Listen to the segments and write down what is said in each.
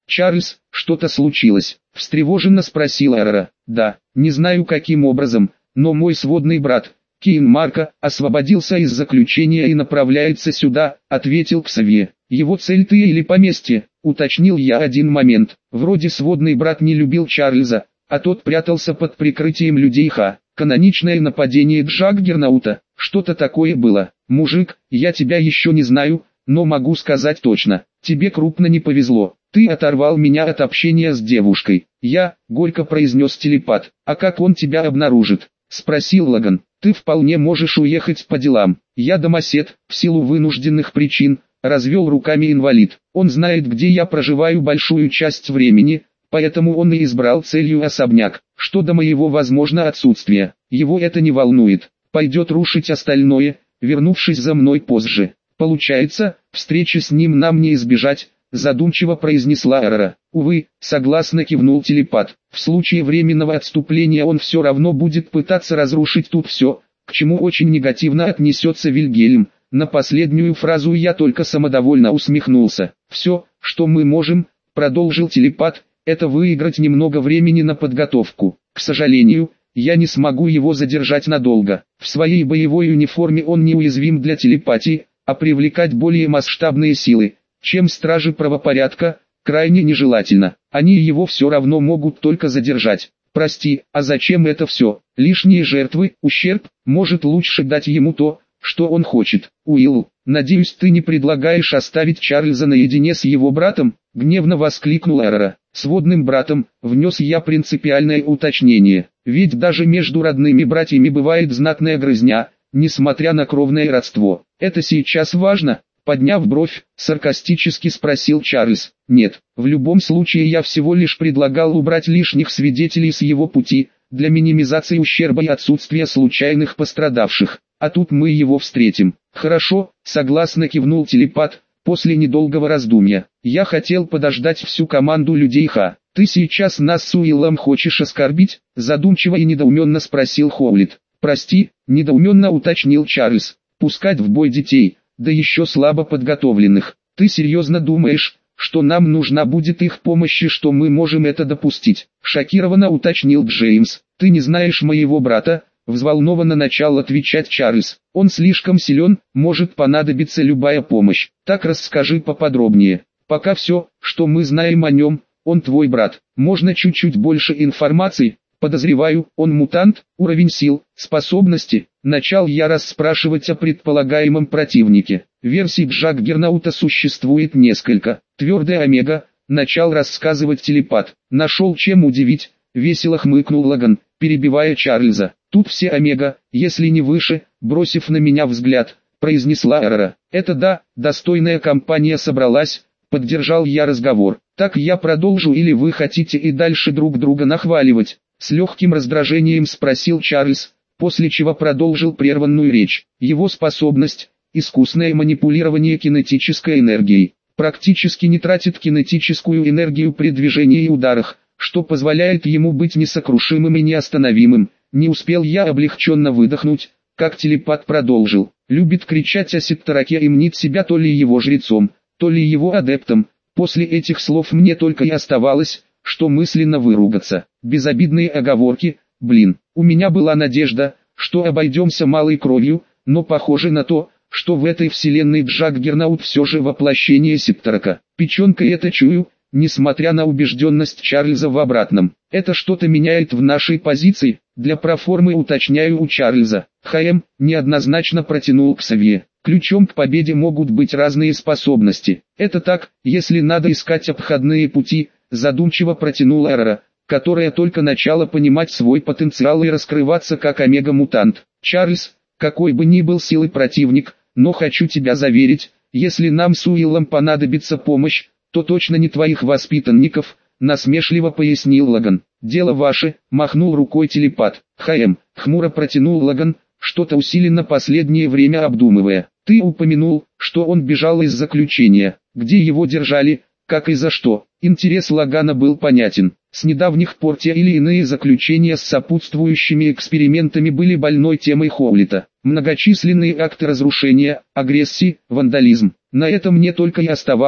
«Чарльз, что-то случилось?» – встревоженно спросила Эрора. «Да, не знаю каким образом, но мой сводный брат, Кейн Марко, освободился из заключения и направляется сюда», – ответил Ксавье. «Его цель ты или поместье?» – уточнил я один момент. Вроде сводный брат не любил Чарльза, а тот прятался под прикрытием людей Ха. Каноничное нападение Джаггернаута, что-то такое было. «Мужик, я тебя еще не знаю, но могу сказать точно, тебе крупно не повезло. Ты оторвал меня от общения с девушкой». «Я», — горько произнес телепат. «А как он тебя обнаружит?» — спросил Лаган. «Ты вполне можешь уехать по делам. Я домосед, в силу вынужденных причин», — развел руками инвалид. «Он знает, где я проживаю большую часть времени, поэтому он и избрал целью особняк. Что до моего возможно отсутствия, его это не волнует. Пойдет рушить остальное, вернувшись за мной позже. Получается, встречи с ним нам не избежать», — задумчиво произнесла Эрора. «Увы», — согласно кивнул телепат. «В случае временного отступления он все равно будет пытаться разрушить тут все, к чему очень негативно отнесется Вильгельм». На последнюю фразу я только самодовольно усмехнулся. «Все, что мы можем», — продолжил телепат, — «это выиграть немного времени на подготовку. К сожалению, я не смогу его задержать надолго. В своей боевой униформе он неуязвим для телепатии, а привлекать более масштабные силы, чем стражи правопорядка, крайне нежелательно. Они его все равно могут только задержать. Прости, а зачем это все? Лишние жертвы, ущерб, может лучше дать ему то, что он хочет. Уилл, надеюсь, ты не предлагаешь оставить Чарльза наедине с его братом?» — гневно воскликнул Эрора. «Сводным братом», — внес я принципиальное уточнение. «Ведь даже между родными братьями бывает знатная грызня, несмотря на кровное родство. Это сейчас важно?» — подняв бровь, саркастически спросил Чарльз. «Нет, в любом случае я всего лишь предлагал убрать лишних свидетелей с его пути, для минимизации ущерба и отсутствия случайных пострадавших. А тут мы его встретим». «Хорошо», — согласно кивнул телепат, после недолгого раздумья. «Я хотел подождать всю команду людей Ха. Ты сейчас нас с Уиллом хочешь оскорбить?» — задумчиво и недоуменно спросил Хоулит. «Прости», — недоуменно уточнил Чарльз. «Пускать в бой детей, да еще слабо подготовленных. Ты серьезно думаешь, что нам нужна будет их помощь и что мы можем это допустить?» — шокированно уточнил Джеймс. «Ты не знаешь моего брата?» — взволнованно начал отвечать Чарльз. «Он слишком силен, может понадобиться любая помощь. Так расскажи поподробнее. Пока все, что мы знаем о нем, он твой брат. Можно чуть-чуть больше информации?» «Подозреваю, он мутант, уровень сил, способности». Начал я расспрашивать о предполагаемом противнике. Версий Джаггернаута существует несколько. Твердая омега, начал рассказывать телепат. Нашел чем удивить, весело хмыкнул Лаган, перебивая Чарльза. «Тут все омега, если не выше», бросив на меня взгляд, произнесла Эрора. «Это да, достойная компания собралась», поддержал я разговор. «Так я продолжу или вы хотите и дальше друг друга нахваливать?» С легким раздражением спросил Чарльз, после чего продолжил прерванную речь. Его способность – искусное манипулирование кинетической энергией. Практически не тратит кинетическую энергию при движении и ударах, что позволяет ему быть несокрушимым и неостановимым. Не успел я облегченно выдохнуть, как телепат продолжил. Любит кричать о Сеттараке и мнит себя то ли его жрецом, то ли его адептом. После этих слов мне только и оставалось, что мысленно выругаться. Безобидные оговорки, блин. У меня была надежда, что обойдемся малой кровью, но похоже на то, что в этой вселенной Джаггернаут все же воплощение Сеттарака. Печенкой это чую, несмотря на убежденность Чарльза в обратном. Это что-то меняет в нашей позиции. Для проформы уточняю у Чарльза. ХМ неоднозначно протянул Ксавье. Ключом к победе могут быть разные способности. Это так, если надо искать обходные пути, задумчиво протянула Эрора, которая только начала понимать свой потенциал и раскрываться как омега-мутант. «Чарльз, какой бы ни был силой противник, но хочу тебя заверить, если нам с Уиллом понадобится помощь, то точно не твоих воспитанников», насмешливо пояснил Лаган. «Дело ваше», махнул рукой телепат. «ХМ», хмуро протянул Лаган, что-то усиленно последнее время обдумывая. «Ты упомянул, что он бежал из заключения. Где его держали, как и за что?» Интерес Лагана был понятен. С недавних пор те или иные заключения с сопутствующими экспериментами были больной темой Хоулита. Многочисленные акты разрушения, агрессии, вандализм. На это мне только и оставалось,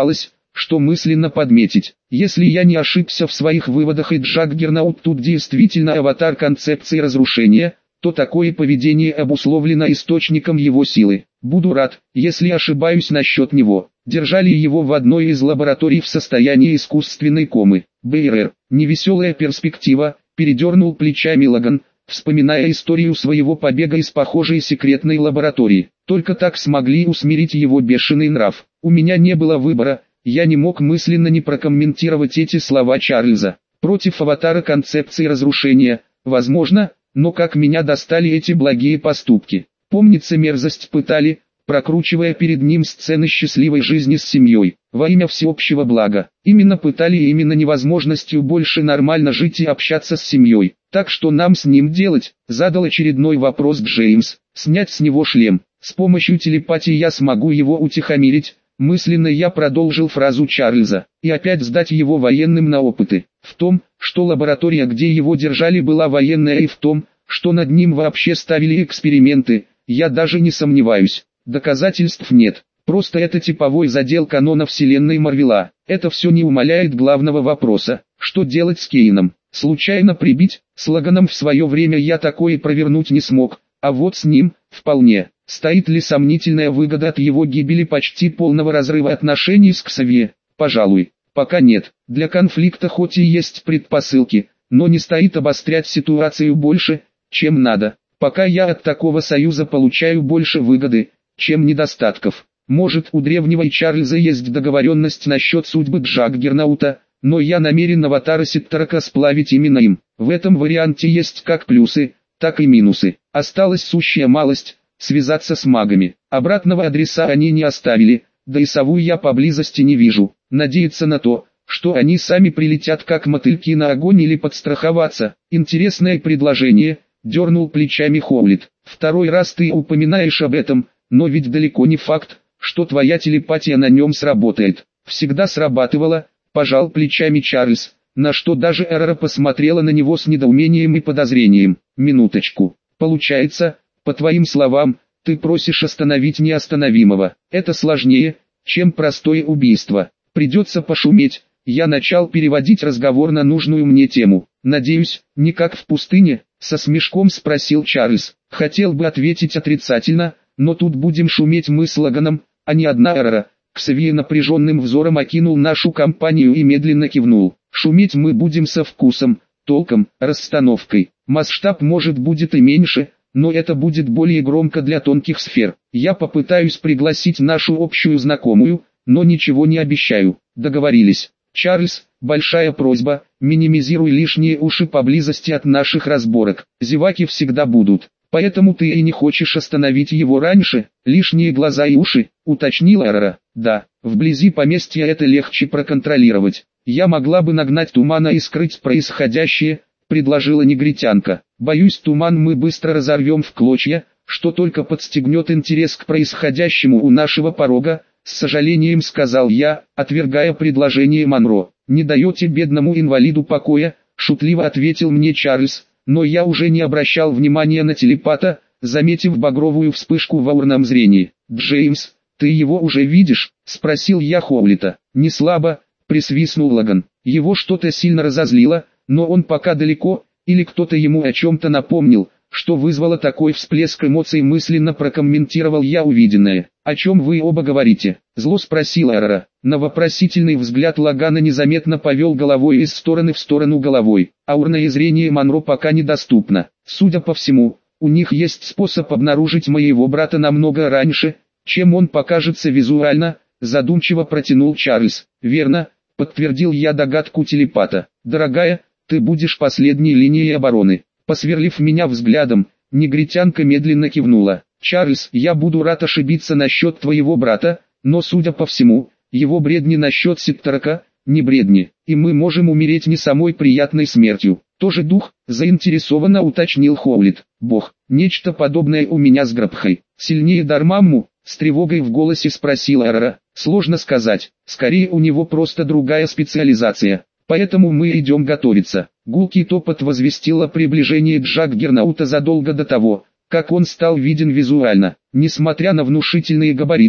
что мысленно подметить. Если я не ошибся в своих выводах и Джаггернаут тут действительно аватар концепции разрушения, то такое поведение обусловлено источником его силы. Буду рад, если ошибаюсь насчет него. Держали его в одной из лабораторий в состоянии искусственной комы. БРР, невеселая перспектива, передернул плечами Лаган, вспоминая историю своего побега из похожей секретной лаборатории. Только так смогли усмирить его бешеный нрав. У меня не было выбора, я не мог мысленно не прокомментировать эти слова Чарльза. Против аватара концепции разрушения, возможно, но как меня достали эти благие поступки. Помнится, мерзость пытали, прокручивая перед ним сцены счастливой жизни с семьей, во имя всеобщего блага. Именно пытали и именно невозможностью больше нормально жить и общаться с семьей. Так что нам с ним делать? Задал очередной вопрос Джеймс. Снять с него шлем. С помощью телепатии я смогу его утихомирить. Мысленно я продолжил фразу Чарльза, и опять сдать его военным на опыты. В том, что лаборатория, где его держали, была военная, и в том, что над ним вообще ставили эксперименты, я даже не сомневаюсь. Доказательств нет, просто это типовой задел канона вселенной Марвела. Это все не умаляет главного вопроса, что делать с Кейном. Случайно прибить? С Лаганом в свое время я такое провернуть не смог, а вот с ним, вполне. Стоит ли сомнительная выгода от его гибели, почти полного разрыва отношений с Ксавье? Пожалуй, пока нет. Для конфликта хоть и есть предпосылки, но не стоит обострять ситуацию больше, чем надо. Пока я от такого союза получаю больше выгоды, чем недостатков. Может, у древнего Чарльза есть договоренность насчет судьбы Джаггернаута, но я намерен аватара Сеттрака сплавить именно им. В этом варианте есть как плюсы, так и минусы. Осталась сущая малость – связаться с магами. Обратного адреса они не оставили, да и сову я поблизости не вижу. Надеяться на то, что они сами прилетят как мотыльки на огонь, или подстраховаться. Интересное предложение, дернул плечами Хоулит. Второй раз ты упоминаешь об этом, но ведь далеко не факт, что твоя телепатия на нем сработает. Всегда срабатывала, пожал плечами Чарльз, на что даже Эрора посмотрела на него с недоумением и подозрением. Минуточку. Получается, по твоим словам, ты просишь остановить неостановимого. Это сложнее, чем простое убийство. Придется пошуметь. Я начал переводить разговор на нужную мне тему. Надеюсь, не как в пустыне, со смешком спросил Чарльз. Хотел бы ответить отрицательно, но тут будем шуметь мы с Лаганом, а не одна Эрора. Ксавье напряженным взором окинул нашу компанию и медленно кивнул. Шуметь мы будем со вкусом, толком, расстановкой. Масштаб может будет и меньше, но это будет более громко для тонких сфер. Я попытаюсь пригласить нашу общую знакомую, но ничего не обещаю. Договорились. Чарльз, большая просьба, минимизируй лишние уши поблизости от наших разборок. Зеваки всегда будут. Поэтому ты и не хочешь остановить его раньше? Лишние глаза и уши, уточнила Эрора. Да, вблизи поместья это легче проконтролировать. Я могла бы нагнать тумана и скрыть происходящее, предложила негритянка. Боюсь, туман мы быстро разорвем в клочья, что только подстегнет интерес к происходящему у нашего порога, с сожалением сказал я, отвергая предложение Монро. Не даете бедному инвалиду покоя, шутливо ответил мне Чарльз, но я уже не обращал внимания на телепата, заметив багровую вспышку в аурном зрении. «Джеймс, ты его уже видишь?» – спросил я Хоулита. «Не слабо», – присвистнул Лаган. Его что-то сильно разозлило, но он пока далеко, или кто-то ему о чем-то напомнил, что вызвало такой всплеск эмоций, мысленно прокомментировал я увиденное. «О чем вы оба говорите?» – зло спросила Эрора. На вопросительный взгляд Лагана незаметно повел головой из стороны в сторону головой. Аурное зрение Монро пока недоступно. Судя по всему, у них есть способ обнаружить моего брата намного раньше, чем он покажется визуально, задумчиво протянул Чарльз. «Верно», – подтвердил я догадку телепата. «Дорогая, ты будешь последней линией обороны». Посверлив меня взглядом, негритянка медленно кивнула. «Чарльз, я буду рад ошибиться насчет твоего брата, но судя по всему, его бредни насчет Сеттрака, не бредни, и мы можем умереть не самой приятной смертью». «Тоже дух?» – заинтересованно уточнил Хоулит. «Бог, нечто подобное у меня с Грабхой. Сильнее Дармамму?» – с тревогой в голосе спросила Эрора. «Сложно сказать, скорее у него просто другая специализация. Поэтому мы идем готовиться». Гулкий топот возвестил о приближении Джаггернаута задолго до того, как он стал виден визуально. Несмотря на внушительные габариты,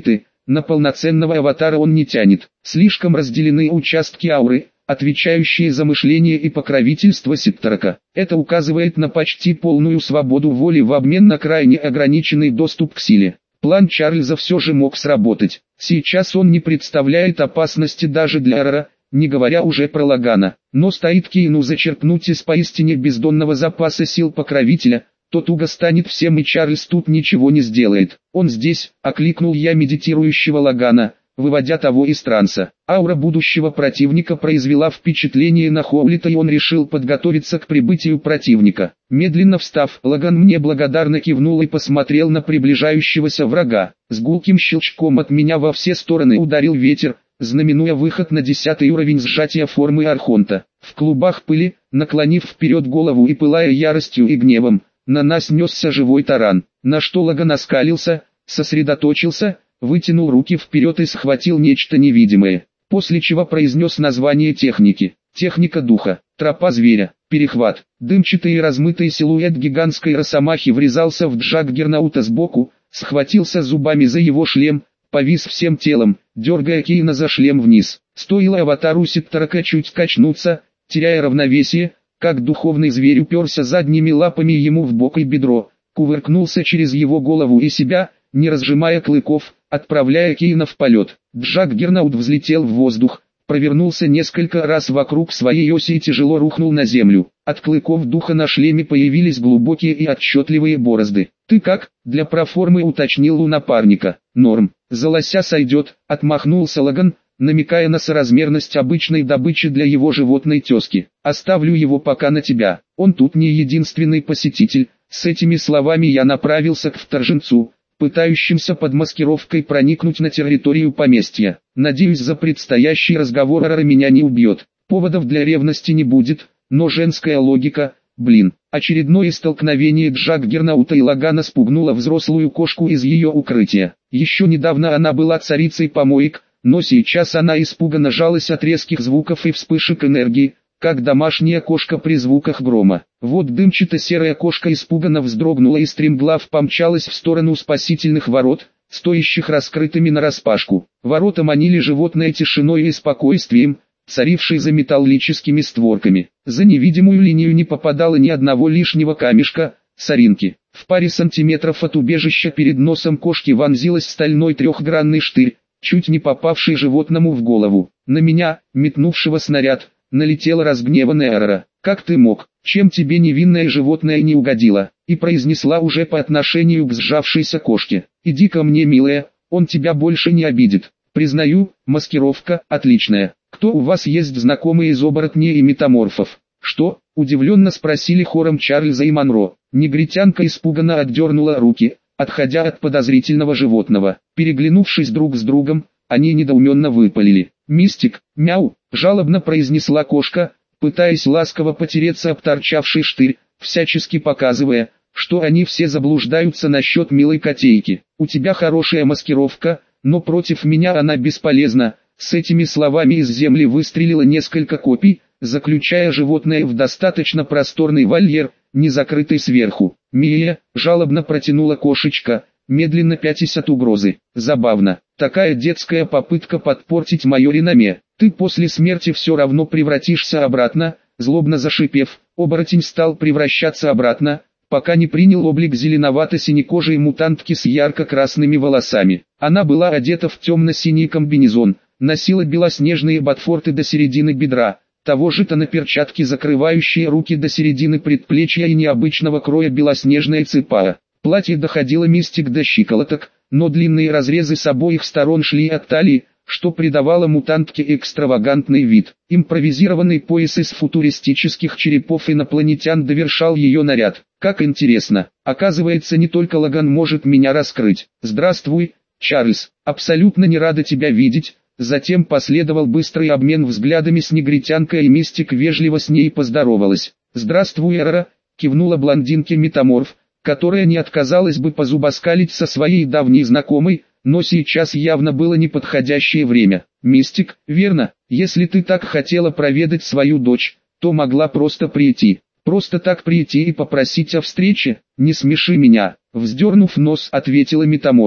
на полноценного аватара он не тянет. Слишком разделены участки ауры, отвечающие за мышление и покровительство Ситтарака. Это указывает на почти полную свободу воли в обмен на крайне ограниченный доступ к силе. План Чарльза все же мог сработать. Сейчас он не представляет опасности даже для Эрара, не говоря уже про Лагана. Но стоит Кейну зачерпнуть из поистине бездонного запаса сил покровителя, то туго станет всем, и Чарльз тут ничего не сделает. «Он здесь», — окликнул я медитирующего Лагана, выводя того из транса. Аура будущего противника произвела впечатление на Хоулита, и он решил подготовиться к прибытию противника. Медленно встав, Лаган мне благодарно кивнул и посмотрел на приближающегося врага. С гулким щелчком от меня во все стороны ударил ветер, знаменуя выход на 10-й уровень сжатия формы Архонта. В клубах пыли, наклонив вперед голову и пылая яростью и гневом, на нас несся живой таран, на что Лаган оскалился, сосредоточился, вытянул руки вперед и схватил нечто невидимое, после чего произнес название техники. Техника духа, тропа зверя, перехват. Дымчатый и размытый силуэт гигантской росомахи врезался в Джаггернаута сбоку, схватился зубами за его шлем, повис всем телом, дергая Кейна за шлем вниз. Стоило аватару Ситтарака чуть качнуться, теряя равновесие, как духовный зверь уперся задними лапами ему в бок и бедро, кувыркнулся через его голову и себя, не разжимая клыков, отправляя Кейна в полет. Джаггернаут взлетел в воздух, провернулся несколько раз вокруг своей оси и тяжело рухнул на землю. От клыков духа на шлеме появились глубокие и отчетливые борозды. «Ты как?» — для проформы уточнил у напарника. «Норм, за лося сойдет», — отмахнулся Лаган, намекая на соразмерность обычной добычи для его животной тезки. «Оставлю его пока на тебя, он тут не единственный посетитель». С этими словами я направился к вторженцу, пытающимся под маскировкой проникнуть на территорию поместья. Надеюсь, за предстоящий разговор Эрара меня не убьет. Поводов для ревности не будет, но женская логика, блин. Очередное столкновение Джаггернаута и Лагана спугнуло взрослую кошку из ее укрытия. Еще недавно она была царицей помоек, но сейчас она испуганно жалась от резких звуков и вспышек энергии, как домашняя кошка при звуках грома. Вот дымчато-серая кошка испуганно вздрогнула и стремглав помчалась в сторону спасительных ворот, стоящих раскрытыми нараспашку. Ворота манили животное тишиной и спокойствием, царившей за металлическими створками. За невидимую линию не попадало ни одного лишнего камешка, соринки. В паре сантиметров от убежища перед носом кошки вонзилась стальной трехгранный штырь, чуть не попавший животному в голову. На меня, метнувшего снаряд, налетела разгневанная Эрара. «Как ты мог? Чем тебе невинное животное не угодило?» И произнесла уже по отношению к сжавшейся кошке. «Иди ко мне, милая, он тебя больше не обидит. Признаю, маскировка отличная. Кто у вас есть знакомые из оборотней и метаморфов?» «Что?» – удивленно спросили хором Чарльза и Монро. Негритянка испуганно отдернула руки, отходя от подозрительного животного. Переглянувшись друг с другом, они недоуменно выпалили. «Мистик, мяу!» – жалобно произнесла кошка, пытаясь ласково потереться об торчавший штырь, всячески показывая, что они все заблуждаются насчет милой котейки. «У тебя хорошая маскировка, но против меня она бесполезна». С этими словами из земли выстрелило несколько копий, заключая животное в достаточно просторный вольер, не закрытый сверху. «Мия», – жалобно протянула кошечка, медленно пятясь от угрозы. «Забавно. Такая детская попытка подпортить мое реноме. Ты после смерти все равно превратишься обратно», злобно зашипев, оборотень стал превращаться обратно, пока не принял облик зеленовато-синекожей мутантки с ярко-красными волосами. Она была одета в темно-синий комбинезон, носила белоснежные ботфорты до середины бедра, того же-то на перчатки, закрывающие руки до середины предплечья, и необычного кроя белоснежная цепа. Платье доходило мистик до щиколоток, но длинные разрезы с обоих сторон шли от талии, что придавало мутантке экстравагантный вид. Импровизированный пояс из футуристических черепов инопланетян довершал ее наряд. Как интересно, оказывается, не только Лаган может меня раскрыть. «Здравствуй, Чарльз, абсолютно не рада тебя видеть». Затем последовал быстрый обмен взглядами с негритянкой, и мистик вежливо с ней поздоровалась. «Здравствуй, Эрара», кивнула блондинке метаморф, которая не отказалась бы позубоскалить со своей давней знакомой, но сейчас явно было неподходящее время. «Мистик, верно, если ты так хотела проведать свою дочь, то могла просто прийти. Просто так прийти и попросить о встрече? Не смеши меня», вздернув нос, ответила метаморф.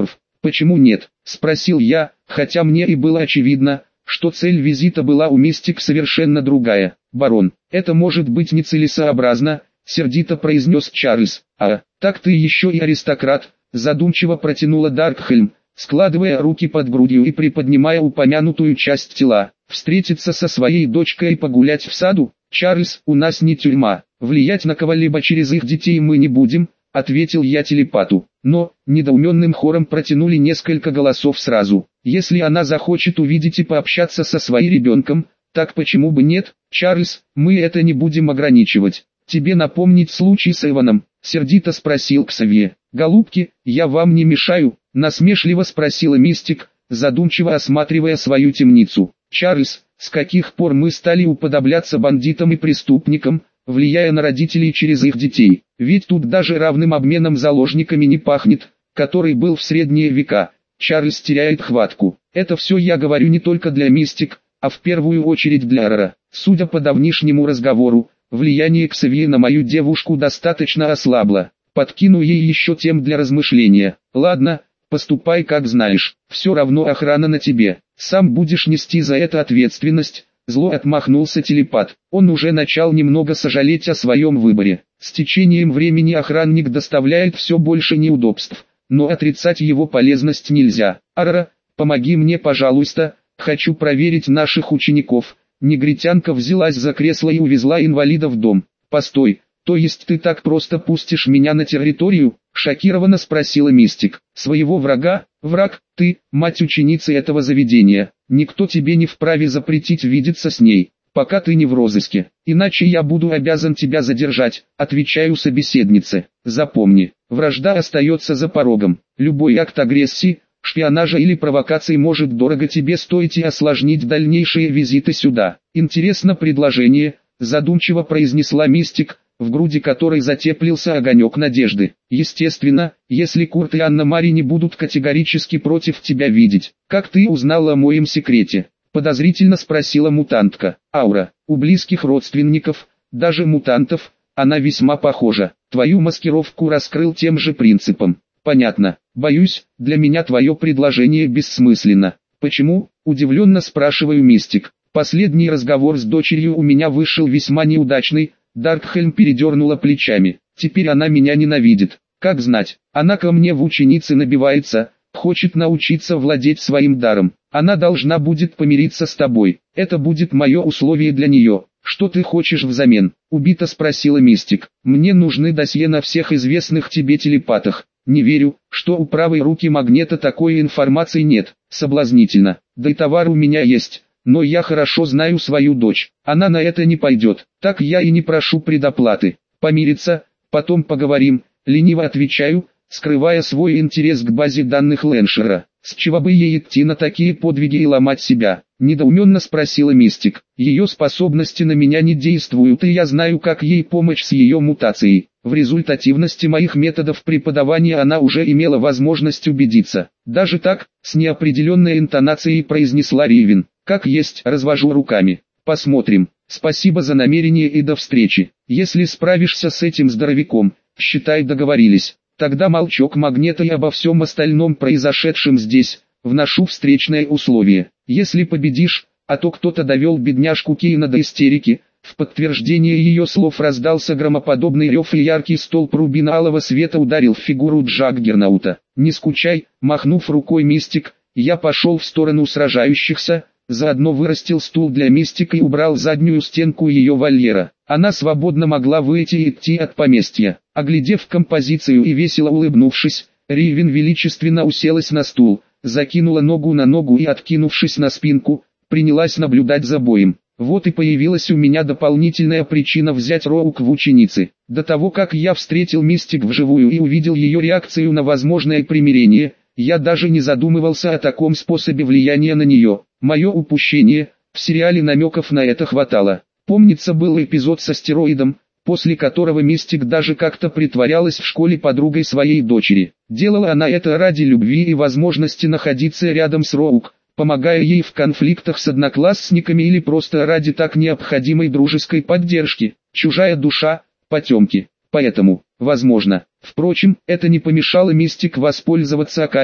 «Почему нет?» – спросил я, хотя мне и было очевидно, что цель визита была у Мистик совершенно другая. «Барон, это может быть нецелесообразно», – сердито произнес Чарльз. «А, так ты еще и аристократ», – задумчиво протянула Даркхельм, складывая руки под грудью и приподнимая упомянутую часть тела. «Встретиться со своей дочкой и погулять в саду? Чарльз, у нас не тюрьма, влиять на кого-либо через их детей мы не будем», — ответил я телепату. Но, недоуменным хором протянули несколько голосов сразу. «Если она захочет увидеть и пообщаться со своим ребенком, так почему бы нет, Чарльз, мы это не будем ограничивать. Тебе напомнить случай с Эваном?» — сердито спросил Ксавье. «Голубки, я вам не мешаю?» — насмешливо спросила Мистик, задумчиво осматривая свою темницу. «Чарльз, с каких пор мы стали уподобляться бандитам и преступникам, влияя на родителей через их детей? Ведь тут даже равным обменом заложниками не пахнет, который был в средние века». Чарльз теряет хватку. «Это все я говорю не только для Мистик, а в первую очередь для Эрора. Судя по давнишнему разговору, влияние Ксавье на мою девушку достаточно ослабло. Подкину ей еще тем для размышления. Ладно, поступай как знаешь, все равно охрана на тебе, сам будешь нести за это ответственность», — зло отмахнулся телепат. Он уже начал немного сожалеть о своем выборе. С течением времени охранник доставляет все больше неудобств, но отрицать его полезность нельзя. «Арра, помоги мне, пожалуйста, хочу проверить наших учеников». Негритянка взялась за кресло и увезла инвалида в дом. «Постой, то есть ты так просто пустишь меня на территорию?» — шокированно спросила Мистик. «Своего врага? Враг, ты, мать ученицы этого заведения. Никто тебе не вправе запретить видеться с ней, пока ты не в розыске. Иначе я буду обязан тебя задержать», — отвечаю собеседнице. «Запомни, вражда остается за порогом. Любой акт агрессии, шпионажа или провокации может дорого тебе стоить и осложнить дальнейшие визиты сюда». «Интересно предложение», — задумчиво произнесла Мистик, в груди которой затеплился огонек надежды. «Естественно, если Курт и Анна-Мари не будут категорически против тебя видеть». «Как ты узнала о моем секрете?» — подозрительно спросила мутантка. «Аура, у близких родственников, даже мутантов, она весьма похожа. Твою маскировку раскрыл тем же принципом». «Понятно. Боюсь, для меня твое предложение бессмысленно». «Почему?» — удивленно спрашиваю Мистик. «Последний разговор с дочерью у меня вышел весьма неудачный». Даркхельм передернула плечами. «Теперь она меня ненавидит. Как знать, она ко мне в ученицы набивается, хочет научиться владеть своим даром. Она должна будет помириться с тобой. Это будет мое условие для нее». «Что ты хочешь взамен?» — убито спросила Мистик. «Мне нужны досье на всех известных тебе телепатах». «Не верю, что у правой руки Магнета такой информации нет». «Соблазнительно. Да и товар у меня есть. Но я хорошо знаю свою дочь, она на это не пойдет, так я и не прошу предоплаты. Помириться, потом поговорим», — лениво отвечаю, скрывая свой интерес к базе данных Лэншера. «С чего бы ей идти на такие подвиги и ломать себя?» — недоуменно спросила Мистик. «Ее способности на меня не действуют, и я знаю, как ей помочь с ее мутацией. В результативности моих методов преподавания она уже имела возможность убедиться». «Даже так?» — с неопределенной интонацией произнесла Ривен. «Как есть», — развожу руками. «Посмотрим. Спасибо за намерение и до встречи. Если справишься с этим здоровяком, считай, договорились». Тогда молчок Магнета и обо всем остальном произошедшем здесь, вношу встречное условие. Если победишь, а то кто-то довел бедняжку Кейна до истерики, в подтверждение ее слов раздался громоподобный рев и яркий столб рубиноалого света ударил в фигуру Джаггернаута. «Не скучай», махнув рукой Мистик, я пошел в сторону сражающихся, заодно вырастил стул для Мистик и убрал заднюю стенку ее вольера. Она свободно могла выйти и идти от поместья. Оглядев композицию и весело улыбнувшись, Ривен величественно уселась на стул, закинула ногу на ногу и, откинувшись на спинку, принялась наблюдать за боем. Вот и появилась у меня дополнительная причина взять Роук в ученицы. До того, как я встретил Мистик вживую и увидел ее реакцию на возможное примирение, я даже не задумывался о таком способе влияния на нее. Мое упущение, в сериале намеков на это хватало. Помнится, был эпизод со стероидом, после которого Мистик даже как-то притворялась в школе подругой своей дочери. Делала она это ради любви и возможности находиться рядом с Роук, помогая ей в конфликтах с одноклассниками или просто ради так необходимой дружеской поддержки. Чужая душа, потемки. Поэтому, возможно, впрочем, это не помешало Мистик воспользоваться оказией,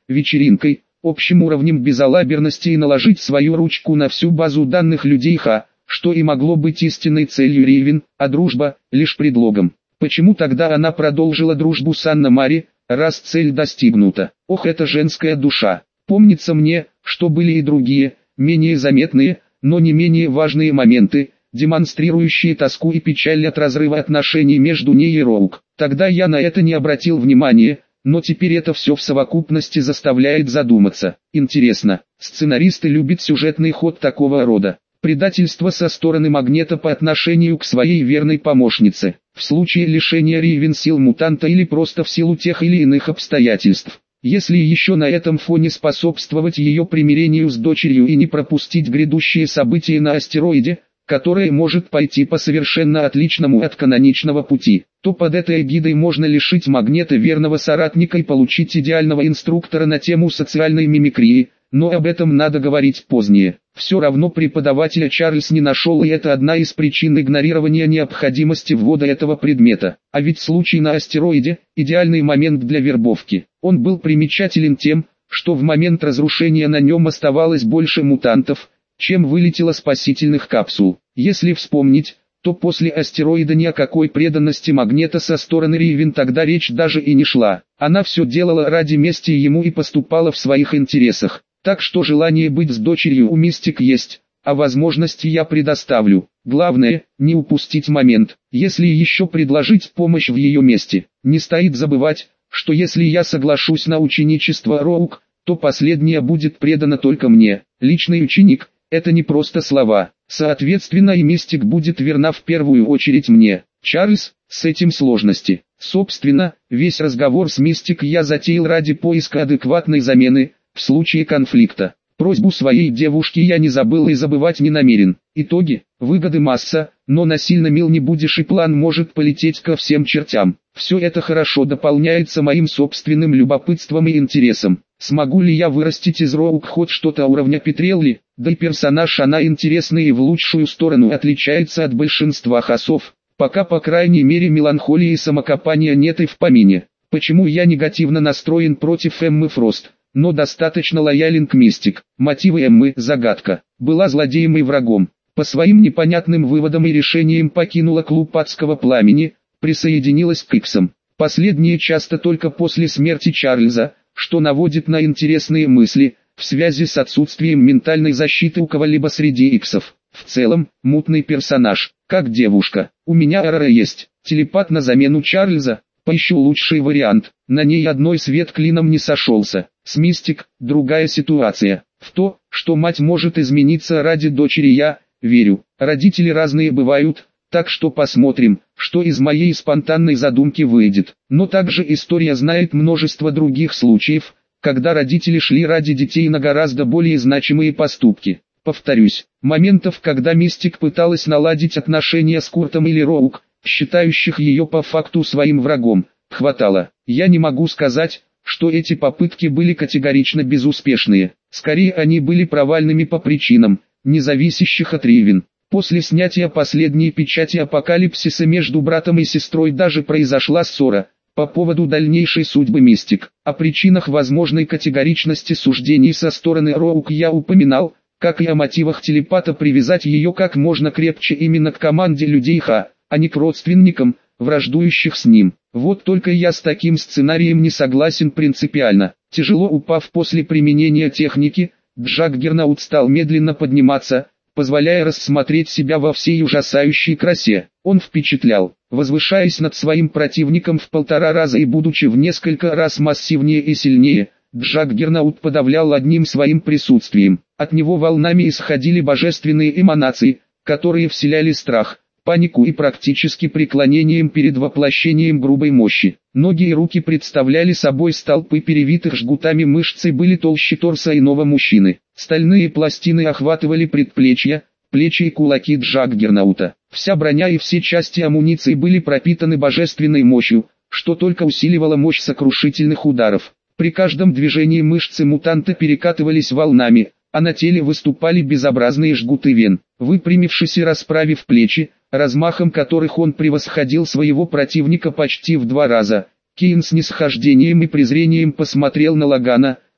вечеринкой, общим уровнем безалаберности и наложить свою ручку на всю базу данных людей что и могло быть истинной целью Ривен, а дружба – лишь предлогом. Почему тогда она продолжила дружбу с Анна-Мари, раз цель достигнута? Ох, это женская душа. Помнится мне, что были и другие, менее заметные, но не менее важные моменты, демонстрирующие тоску и печаль от разрыва отношений между ней и Роук. Тогда я на это не обратил внимания, но теперь это все в совокупности заставляет задуматься. Интересно, сценаристы любят сюжетный ход такого рода. Предательство со стороны Магнета по отношению к своей верной помощнице, в случае лишения Ривен сил мутанта или просто в силу тех или иных обстоятельств. Если еще на этом фоне способствовать ее примирению с дочерью и не пропустить грядущие события на астероиде, которое может пойти по совершенно отличному от каноничного пути, то под этой эгидой можно лишить Магнета верного соратника и получить идеального инструктора на тему социальной мимикрии, но об этом надо говорить позднее. Все равно преподавателя Чарльз не нашел, и это одна из причин игнорирования необходимости ввода этого предмета. А ведь случай на астероиде – идеальный момент для вербовки. Он был примечателен тем, что в момент разрушения на нем оставалось больше мутантов, чем вылетело спасительных капсул. Если вспомнить, то после астероида ни о какой преданности Магнета со стороны Ривен тогда речь даже и не шла. Она все делала ради мести ему и поступала в своих интересах. Так что желание быть с дочерью у Мистик есть, а возможности я предоставлю. Главное, не упустить момент, если еще предложить помощь в ее месте. Не стоит забывать, что если я соглашусь на ученичество Роук, то последнее будет предано только мне. Личный ученик – это не просто слова. Соответственно, и Мистик будет верна в первую очередь мне. Чарльз, с этим сложности. Собственно, весь разговор с Мистик я затеял ради поиска адекватной замены в случае конфликта. Просьбу своей девушки я не забыл и забывать не намерен. Итоги, выгоды масса, но насильно мил не будешь и план может полететь ко всем чертям. Все это хорошо дополняется моим собственным любопытством и интересом. Смогу ли я вырастить из Роук хоть что-то уровня Петрелли? Да и персонаж она интересная и в лучшую сторону отличается от большинства хасов. Пока по крайней мере меланхолии и самокопания нет и в помине. Почему я негативно настроен против Эммы Фрост, но достаточно лоялен к Мистик? Мотивы Эммы – загадка. Была злодеем и врагом. По своим непонятным выводам и решениям покинула клуб Адского Пламени, присоединилась к Иксам. Последние часто только после смерти Чарльза, что наводит на интересные мысли, в связи с отсутствием ментальной защиты у кого-либо среди Иксов. В целом, мутный персонаж, как девушка. У меня Арара есть, телепат на замену Чарльза. Поищу лучший вариант. На ней одной свет клином не сошелся. С Мистик другая ситуация. В то, что мать может измениться ради дочери, я верю. Родители разные бывают, так что посмотрим, что из моей спонтанной задумки выйдет. Но также история знает множество других случаев, когда родители шли ради детей на гораздо более значимые поступки. Повторюсь, моментов, когда Мистик пыталась наладить отношения с Куртом или Роук, считающих ее по факту своим врагом, хватало. Я не могу сказать, что эти попытки были категорично безуспешные. Скорее они были провальными по причинам, не зависящих от Ривен. После снятия последней печати апокалипсиса между братом и сестрой даже произошла ссора по поводу дальнейшей судьбы Мистик. О причинах возможной категоричности суждений со стороны Роук я упоминал, как и о мотивах телепата привязать ее как можно крепче именно к команде людей а не к родственникам, враждующих с ним. Вот только я с таким сценарием не согласен принципиально. Тяжело упав после применения техники, Джаггернаут стал медленно подниматься, позволяя рассмотреть себя во всей ужасающей красе. Он впечатлял, возвышаясь над своим противником в 1,5 раза и будучи в несколько раз массивнее и сильнее, Джаггернаут подавлял одним своим присутствием. От него волнами исходили божественные эманации, которые вселяли страх, панику и практически преклонением перед воплощением грубой мощи. Ноги и руки представляли собой столпы перевитых жгутами мышц и были толще торса иного мужчины. Стальные пластины охватывали предплечья, плечи и кулаки Джаггернаута. Вся броня и все части амуниции были пропитаны божественной мощью, что только усиливало мощь сокрушительных ударов. При каждом движении мышцы мутанта перекатывались волнами, а на теле выступали безобразные жгуты вен. Выпрямившись и расправив плечи, размахом которых он превосходил своего противника почти в 2 раза, Кейн с нисхождением и презрением посмотрел на Лагана,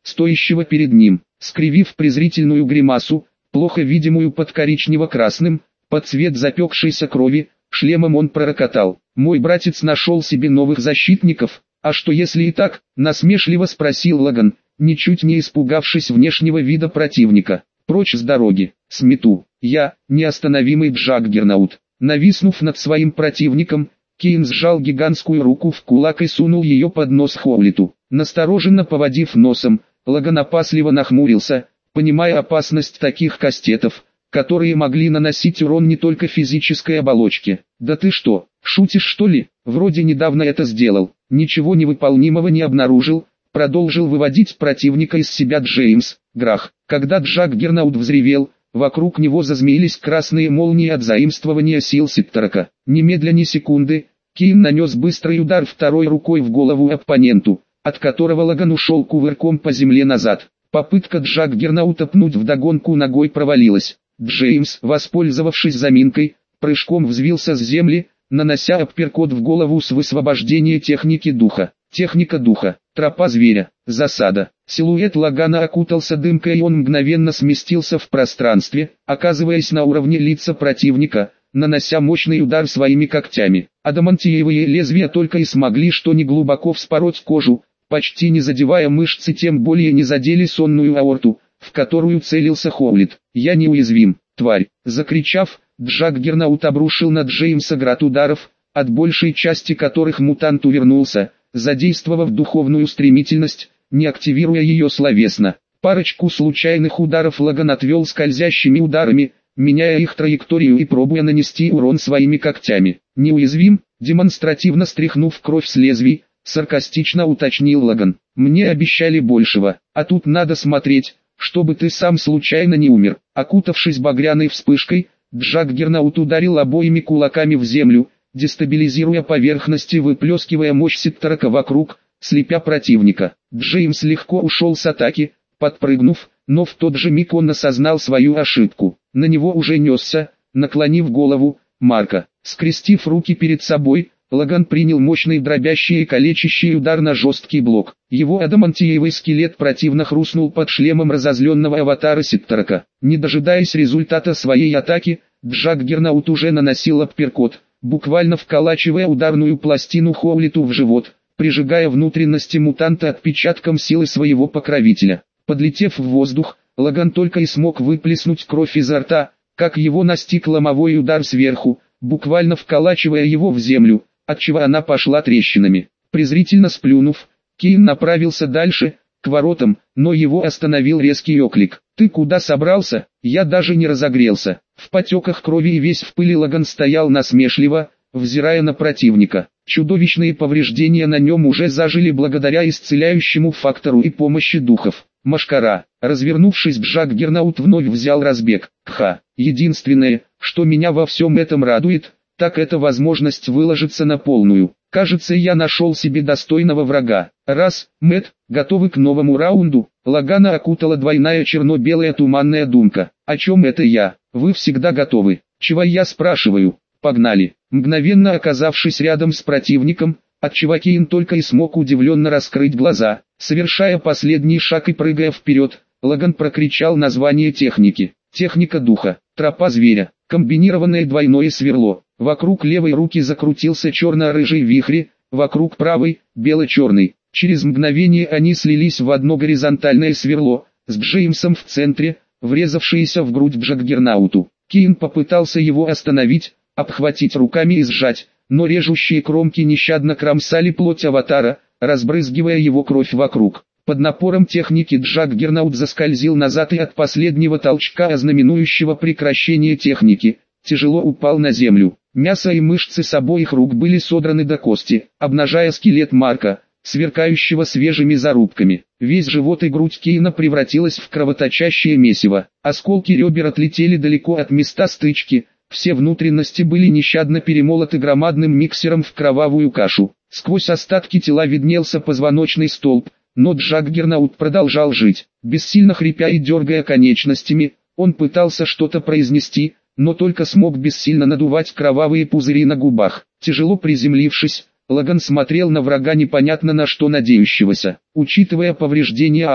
стоящего перед ним. Скривив презрительную гримасу, плохо видимую под коричнево-красным, под цвет запекшейся крови, шлемом он пророкотал: «Мой братец нашел себе новых защитников, а что если и так?» — насмешливо спросил Лаган, ничуть не испугавшись внешнего вида противника. «Прочь с дороги, смету, я, неостановимый Джаггернаут». Нависнув над своим противником, Кейн сжал гигантскую руку в кулак и сунул ее под нос Хоулиту. Настороженно поводив носом, Лаган опасливо нахмурился, понимая опасность таких кастетов, которые могли наносить урон не только физической оболочке. «Да ты что, шутишь что ли? Вроде недавно это сделал, ничего невыполнимого не обнаружил», продолжил выводить противника из себя Джеймс. Грах. Когда Джаггернаут взревел, вокруг него зазмеились красные молнии от заимствования сил Ситтарака. Немедля ни секунды, Кейн нанес быстрый удар второй рукой в голову оппоненту, от которого Лаган ушел кувырком по земле назад. Попытка Джаггернаута пнуть вдогонку ногой провалилась. Джеймс, воспользовавшись заминкой, прыжком взвился с земли, нанося апперкот в голову с высвобождения техники духа. Техника духа. Тропа зверя. Засада. Силуэт Лагана окутался дымкой и он мгновенно сместился в пространстве, оказываясь на уровне лица противника, нанося мощный удар своими когтями. Адамантиевые лезвия только и смогли что неглубоко вспороть кожу, почти не задевая мышцы, тем более не задели сонную аорту, в которую целился Хоулит. «Я неуязвим, тварь!» Закричав, Джаггернаут обрушил на Джеймса град ударов, от большей части которых мутант увернулся, задействовав духовную стремительность, не активируя ее словесно. Парочку случайных ударов Лаган отвел скользящими ударами, меняя их траекторию и пробуя нанести урон своими когтями. «Неуязвим?» Демонстративно стряхнув кровь с лезвий, саркастично уточнил Лаган. «Мне обещали большего, а тут надо смотреть, чтобы ты сам случайно не умер». Окутавшись багряной вспышкой, Джаггернаут ударил обоими кулаками в землю, дестабилизируя поверхность и выплескивая мощь Ситтарака вокруг, слепя противника. Джеймс легко ушел с атаки, подпрыгнув, но в тот же миг он осознал свою ошибку. На него уже несся, наклонив голову, Марка. Скрестив руки перед собой, Лаган принял мощный дробящий и калечащий удар на жесткий блок. Его адамантиевый скелет противно хрустнул под шлемом разозленного аватара Ситтарака. Не дожидаясь результата своей атаки, Джаггернаут уже наносил апперкот, буквально вколачивая ударную пластину Хоулиту в живот, прижигая внутренности мутанта отпечатком силы своего покровителя. Подлетев в воздух, Лаган только и смог выплеснуть кровь изо рта, как его настиг ломовой удар сверху, буквально вколачивая его в землю, отчего она пошла трещинами. Презрительно сплюнув, Кейн направился дальше, к воротам, но его остановил резкий оклик. «Ты куда собрался? Я даже не разогрелся». В потеках крови и весь в пыли Лаган стоял насмешливо, взирая на противника. Чудовищные повреждения на нем уже зажили благодаря исцеляющему фактору и помощи духов. Машкара. Развернувшись, Джаггернаут вновь взял разбег. Единственное, что меня во всем этом радует, так это возможность выложиться на полную. Кажется, я нашел себе достойного врага. Раз, Мэтт, готовы к новому раунду? Лагана окутала двойная черно-белая туманная дымка. О чем это я? Вы всегда готовы. Чего я спрашиваю? Погнали. Мгновенно оказавшись рядом с противником, отчего Кейн только и смог удивленно раскрыть глаза. Совершая последний шаг и прыгая вперед, Лаган прокричал название техники. Техника духа. Тропа зверя. Комбинированное двойное сверло. Вокруг левой руки закрутился черно-рыжий вихрь, вокруг правой – бело-черный. Через мгновение они слились в одно горизонтальное сверло, с Джеймсом в центре, врезавшееся в грудь Джаггернауту. Кейн попытался его остановить, обхватить руками и сжать, но режущие кромки нещадно кромсали плоть аватара, разбрызгивая его кровь вокруг. Под напором техники Джаггернаут заскользил назад и от последнего толчка, ознаменующего прекращение техники, тяжело упал на землю. Мясо и мышцы с обоих рук были содраны до кости, обнажая скелет Марка, сверкающего свежими зарубками. Весь живот и грудь Кейна превратилась в кровоточащее месиво. Осколки ребер отлетели далеко от места стычки, все внутренности были нещадно перемолоты громадным миксером в кровавую кашу. Сквозь остатки тела виднелся позвоночный столб, но Джаггернаут продолжал жить. Бессильно хрипя и дергая конечностями, он пытался что-то произнести, но только смог бессильно надувать кровавые пузыри на губах. Тяжело приземлившись, Лаган смотрел на врага непонятно на что надеющегося. Учитывая повреждения ауры,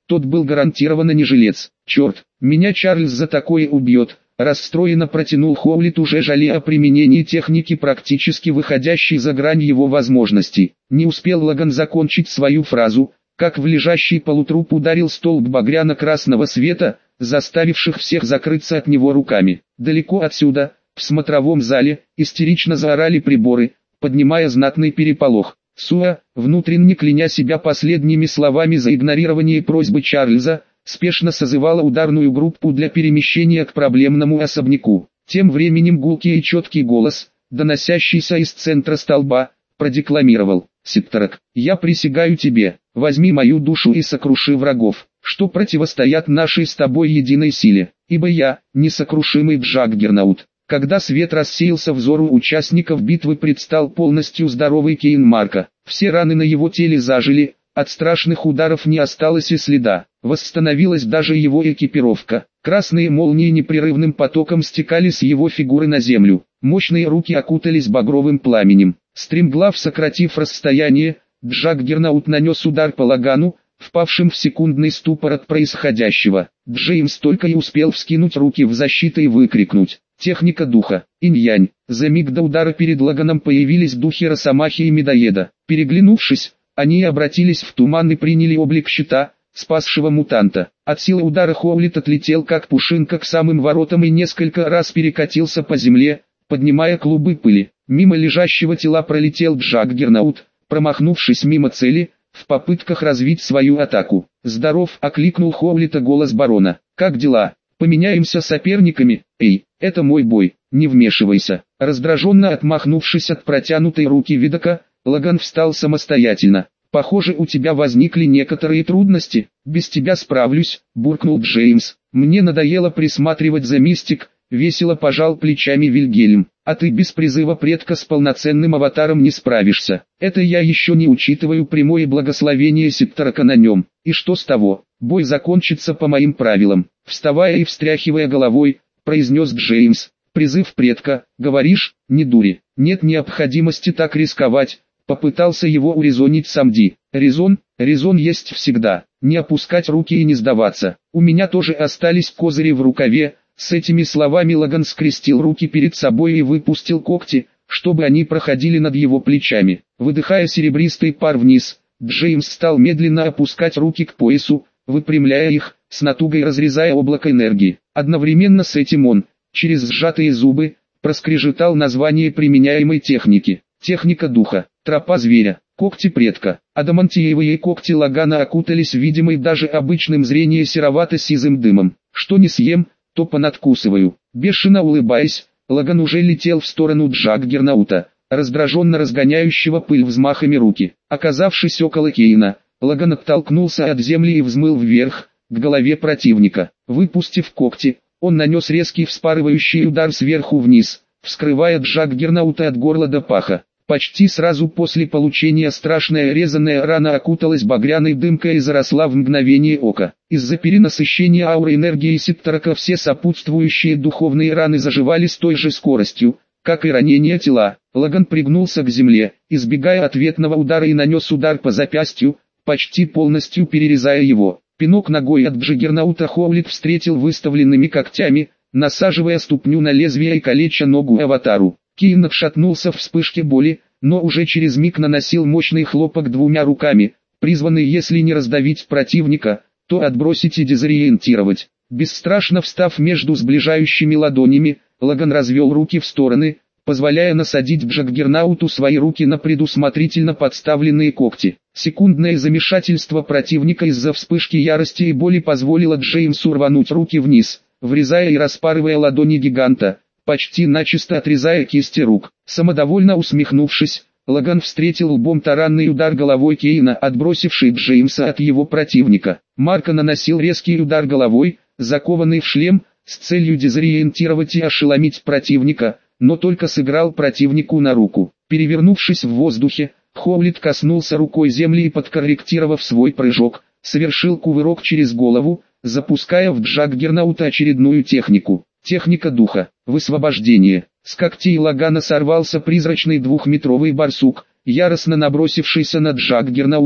тот был гарантированно не жилец. Черт, меня Чарльз за такое убьет. Расстроенно протянул Хоулит, уже жалея о применении техники, практически выходящей за грань его возможностей. Не успел Лаган закончить свою фразу, как в лежащий полутруп ударил столб багряно-красного света, заставивших всех закрыться от него руками. Далеко отсюда, в смотровом зале, истерично заорали приборы, поднимая знатный переполох. Суа, внутренне кляня себя последними словами за игнорирование просьбы Чарльза, спешно созывала ударную группу для перемещения к проблемному особняку. Тем временем гулкий и четкий голос, доносящийся из центра столба, продекламировал: «Сипторок, я присягаю тебе, возьми мою душу и сокруши врагов, что противостоят нашей с тобой единой силе, ибо я, несокрушимый Джаггернаут». Когда свет рассеялся, взору участников битвы предстал полностью здоровый Кейн Марка. Все раны на его теле зажили, от страшных ударов не осталось и следа. Восстановилась даже его экипировка. Красные молнии непрерывным потоком стекали с его фигуры на землю. Мощные руки окутались багровым пламенем. Стремглав сократив расстояние, Джаггернаут нанес удар по Лагану, впавшим в секундный ступор от происходящего. Джеймс только и успел вскинуть руки в защиту и выкрикнуть: «Техника духа, инь-янь». За миг до удара перед Лаганом появились духи Росомахи и Медоеда. Переглянувшись, они обратились в туман и приняли облик щита, спасшего мутанта. От силы удара Хоулит отлетел как пушинка к самым воротам и несколько раз перекатился по земле, поднимая клубы пыли. Мимо лежащего тела пролетел Джаггернаут, промахнувшись мимо цели, в попытках развить свою атаку. «Здоров!» — окликнул Хоулита голос барона. «Как дела? Поменяемся соперниками? Эй, это мой бой, не вмешивайся». Раздраженно отмахнувшись от протянутой руки Видока, Лаган встал самостоятельно. «Похоже, у тебя возникли некоторые трудности. Без тебя справлюсь», — буркнул Джеймс. «Мне надоело присматривать за Мистик», — весело пожал плечами Вильгельм. «А ты без призыва предка с полноценным аватаром не справишься. Это я еще не учитываю прямое благословение Сипторака на нем. И что с того? Бой закончится по моим правилам». Вставая и встряхивая головой, произнес Джеймс: «Призыв предка, говоришь? Не дури. Нет необходимости так рисковать». Попытался его урезонить Самди. «Резон есть всегда. Не опускать руки и не сдаваться. У меня тоже остались козыри в рукаве». С этими словами Лаган скрестил руки перед собой и выпустил когти, чтобы они проходили над его плечами. Выдыхая серебристый пар вниз, Джеймс стал медленно опускать руки к поясу, выпрямляя их, с натугой разрезая облако энергии. Одновременно с этим он, через сжатые зубы, проскрежетал название применяемой техники. Техника духа, тропа зверя, когти предка. Адамантиевые когти Лагана окутались видимой даже обычным зрением серовато-сизым дымом. «Что не съем, то понадкусываю». Бешено улыбаясь, Лаган уже летел в сторону Джаггернаута, раздраженно разгоняющего пыль взмахами руки. Оказавшись около Кейна, Лаган оттолкнулся от земли и взмыл вверх, к голове противника. Выпустив когти, он нанес резкий вспарывающий удар сверху вниз, вскрывая Джаггернаута от горла до паха. Почти сразу после получения страшная резаная рана окуталась багряной дымкой и заросла в мгновение ока. Из-за перенасыщения ауры энергии Сипторака все сопутствующие духовные раны заживали с той же скоростью, как и ранения тела. Лаган пригнулся к земле, избегая ответного удара, и нанес удар по запястью, почти полностью перерезая его. Пинок ногой от Джаггернаута Хоулит встретил выставленными когтями, насаживая ступню на лезвие и калеча ногу аватару. Кейн отшатнулся в вспышке боли, но уже через миг наносил мощный хлопок двумя руками, призванный если не раздавить противника, то отбросить и дезориентировать. Бесстрашно встав между сближающими ладонями, Лаган развел руки в стороны, позволяя насадить Джаггернауту свои руки на предусмотрительно подставленные когти. Секундное замешательство противника из-за вспышки ярости и боли позволило Джеймсу рвануть руки вниз, врезая и распарывая ладони гиганта, почти начисто отрезая кисти рук. Самодовольно усмехнувшись, Лаган встретил лбом таранный удар головой Кейна, отбросивший Джеймса от его противника. Марко наносил резкий удар головой, закованный в шлем, с целью дезориентировать и ошеломить противника, но только сыграл противнику на руку. Перевернувшись в воздухе, Хоулит коснулся рукой земли и, подкорректировав свой прыжок, совершил кувырок через голову, запуская в Джаггернаута очередную технику. Техника духа, высвобождение. С когтей Лагана сорвался призрачный двухметровый барсук, яростно набросившийся на Джаггернаута,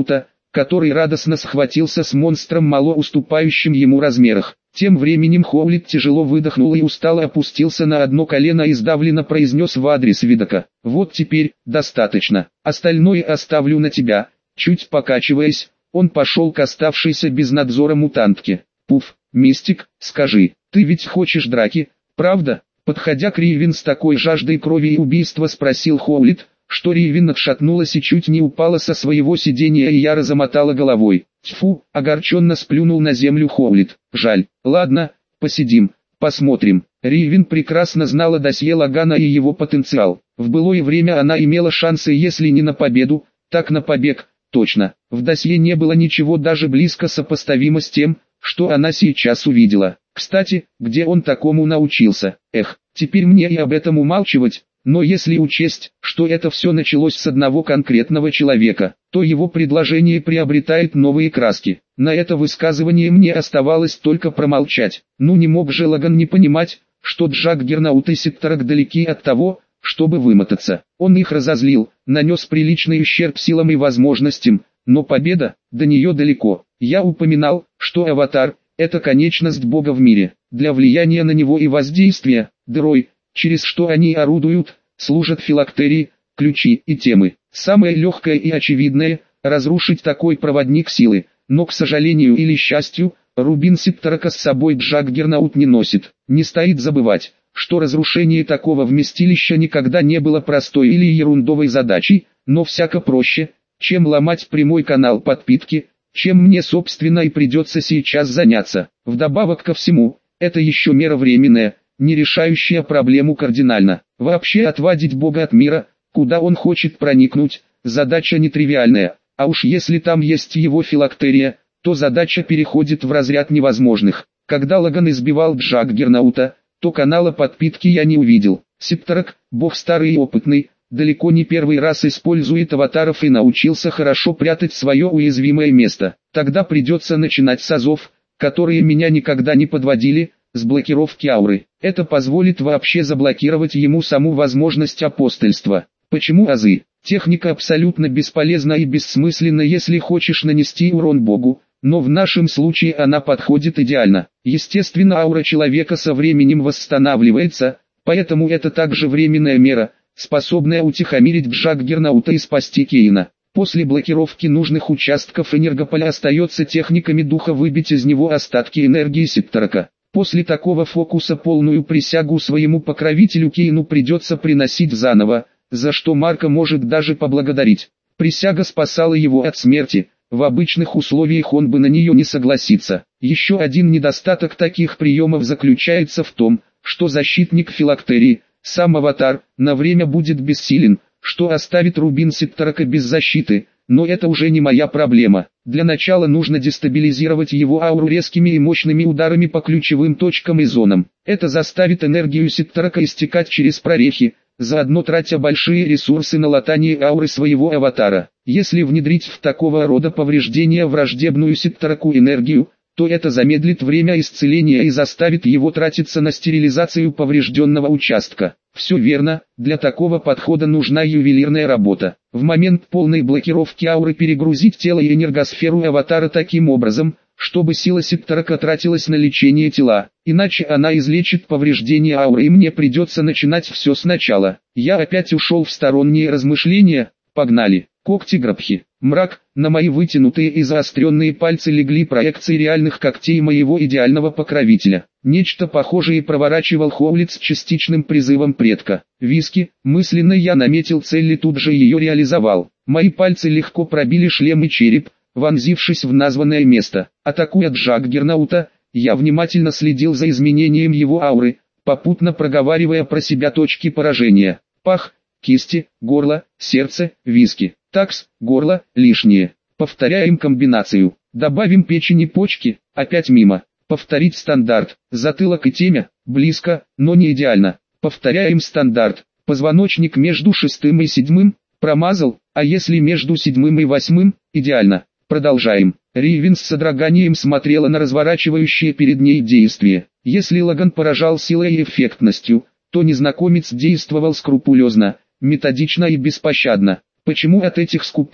который радостно схватился с монстром, мало уступающим ему размерах. Тем временем Хоулит тяжело выдохнул и устало опустился на одно колено и сдавленно произнес в адрес Видока: «Вот теперь, достаточно, остальное оставлю на тебя». Чуть покачиваясь, он пошел к оставшейся без надзора мутантке. «Пуф, Мистик, скажи, ты ведь хочешь драки, правда?» Подходя к Ривен с такой жаждой крови и убийства, спросил Хоулит, что Ривен отшатнулась и чуть не упала со своего сидения и яро замотала головой. «Тьфу!» — огорченно сплюнул на землю Хоулит. «Жаль. Ладно, посидим, посмотрим». Ривен прекрасно знала досье Лагана и его потенциал. В былое время она имела шансы, если не на победу, так на побег, точно. В досье не было ничего даже близко сопоставимо с тем, что она сейчас увидела. Кстати, где он такому научился? Эх, теперь мне и об этом умалчивать, но если учесть, что это все началось с одного конкретного человека, то его предложение приобретает новые краски. На это высказывание мне оставалось только промолчать. Ну не мог же Лаган не понимать, что Джаггернаут и Ситтерак далеки от того, чтобы вымотаться. Он их разозлил, нанес приличный ущерб силам и возможностям, но победа, до нее далеко. Я упоминал, что аватар – это конечность Бога в мире. Для влияния на него и воздействия, дырой, через что они орудуют, служат филактерии, ключи и темы. Самое легкое и очевидное – разрушить такой проводник силы, но, к сожалению или счастью, рубин Ситтерака с собой Джаггернаут не носит. Не стоит забывать, что разрушение такого вместилища никогда не было простой или ерундовой задачей, но всяко проще, чем ломать прямой канал подпитки, чем мне собственно и придется сейчас заняться. Вдобавок ко всему, это еще мера временная, не решающая проблему кардинально. Вообще отвадить Бога от мира, куда он хочет проникнуть, задача нетривиальная, а уж если там есть его филактерия, то задача переходит в разряд невозможных. Когда Лаган избивал Джаггернаута, то канала подпитки я не увидел. Ситтерак, бог старый и опытный, далеко не первый раз использует аватаров и научился хорошо прятать свое уязвимое место. Тогда придется начинать с азов, которые меня никогда не подводили, с блокировки ауры. Это позволит вообще заблокировать ему саму возможность апостольства. Почему азы? Техника абсолютно бесполезна и бессмысленна, если хочешь нанести урон Богу, но в нашем случае она подходит идеально. Естественно, аура человека со временем восстанавливается, поэтому это также временная мера, способная утихомирить Джаггернаута и спасти Кейна. После блокировки нужных участков энергополя остается техниками духа выбить из него остатки энергии Ситтерака. После такого фокуса полную присягу своему покровителю Кейну придется приносить заново, за что Марка может даже поблагодарить. Присяга спасала его от смерти, в обычных условиях он бы на нее не согласится. Еще один недостаток таких приемов заключается в том, что защитник филактерии, сам аватар, на время будет бессилен, что оставит рубин Ситтерака без защиты, но это уже не моя проблема. Для начала нужно дестабилизировать его ауру резкими и мощными ударами по ключевым точкам и зонам. Это заставит энергию Ситтерака истекать через прорехи, заодно тратя большие ресурсы на латание ауры своего аватара. Если внедрить в такого рода повреждения враждебную Ситтераку энергию, то это замедлит время исцеления и заставит его тратиться на стерилизацию поврежденного участка. Все верно, для такого подхода нужна ювелирная работа. В момент полной блокировки ауры перегрузить тело и энергосферу аватара таким образом, чтобы сила Ситтерака тратилась на лечение тела, иначе она излечит повреждения ауры и мне придется начинать все сначала. Я опять ушел в сторонние размышления, погнали. Когти Грабхи. Мрак, на мои вытянутые и заостренные пальцы легли проекции реальных когтей моего идеального покровителя. Нечто похожее проворачивал Хоулит с частичным призывом предка. Виски, мысленно я наметил цель и тут же ее реализовал. Мои пальцы легко пробили шлем и череп, вонзившись в названное место. Атакуя Джаггернаута, я внимательно следил за изменением его ауры, попутно проговаривая про себя точки поражения. Пах, кисти, горло, сердце, виски. Такс, горло, лишнее. Повторяем комбинацию. Добавим печень и почки, опять мимо. Повторить стандарт. Затылок и темя, близко, но не идеально. Повторяем стандарт. Позвоночник между шестым и седьмым, промазал, а если между седьмым и восьмым, идеально. Продолжаем. Ривен с содроганием смотрела на разворачивающее перед ней действие. Если Лаган поражал силой и эффектностью, то незнакомец действовал скрупулезно, методично и беспощадно. Почему от этих скупых,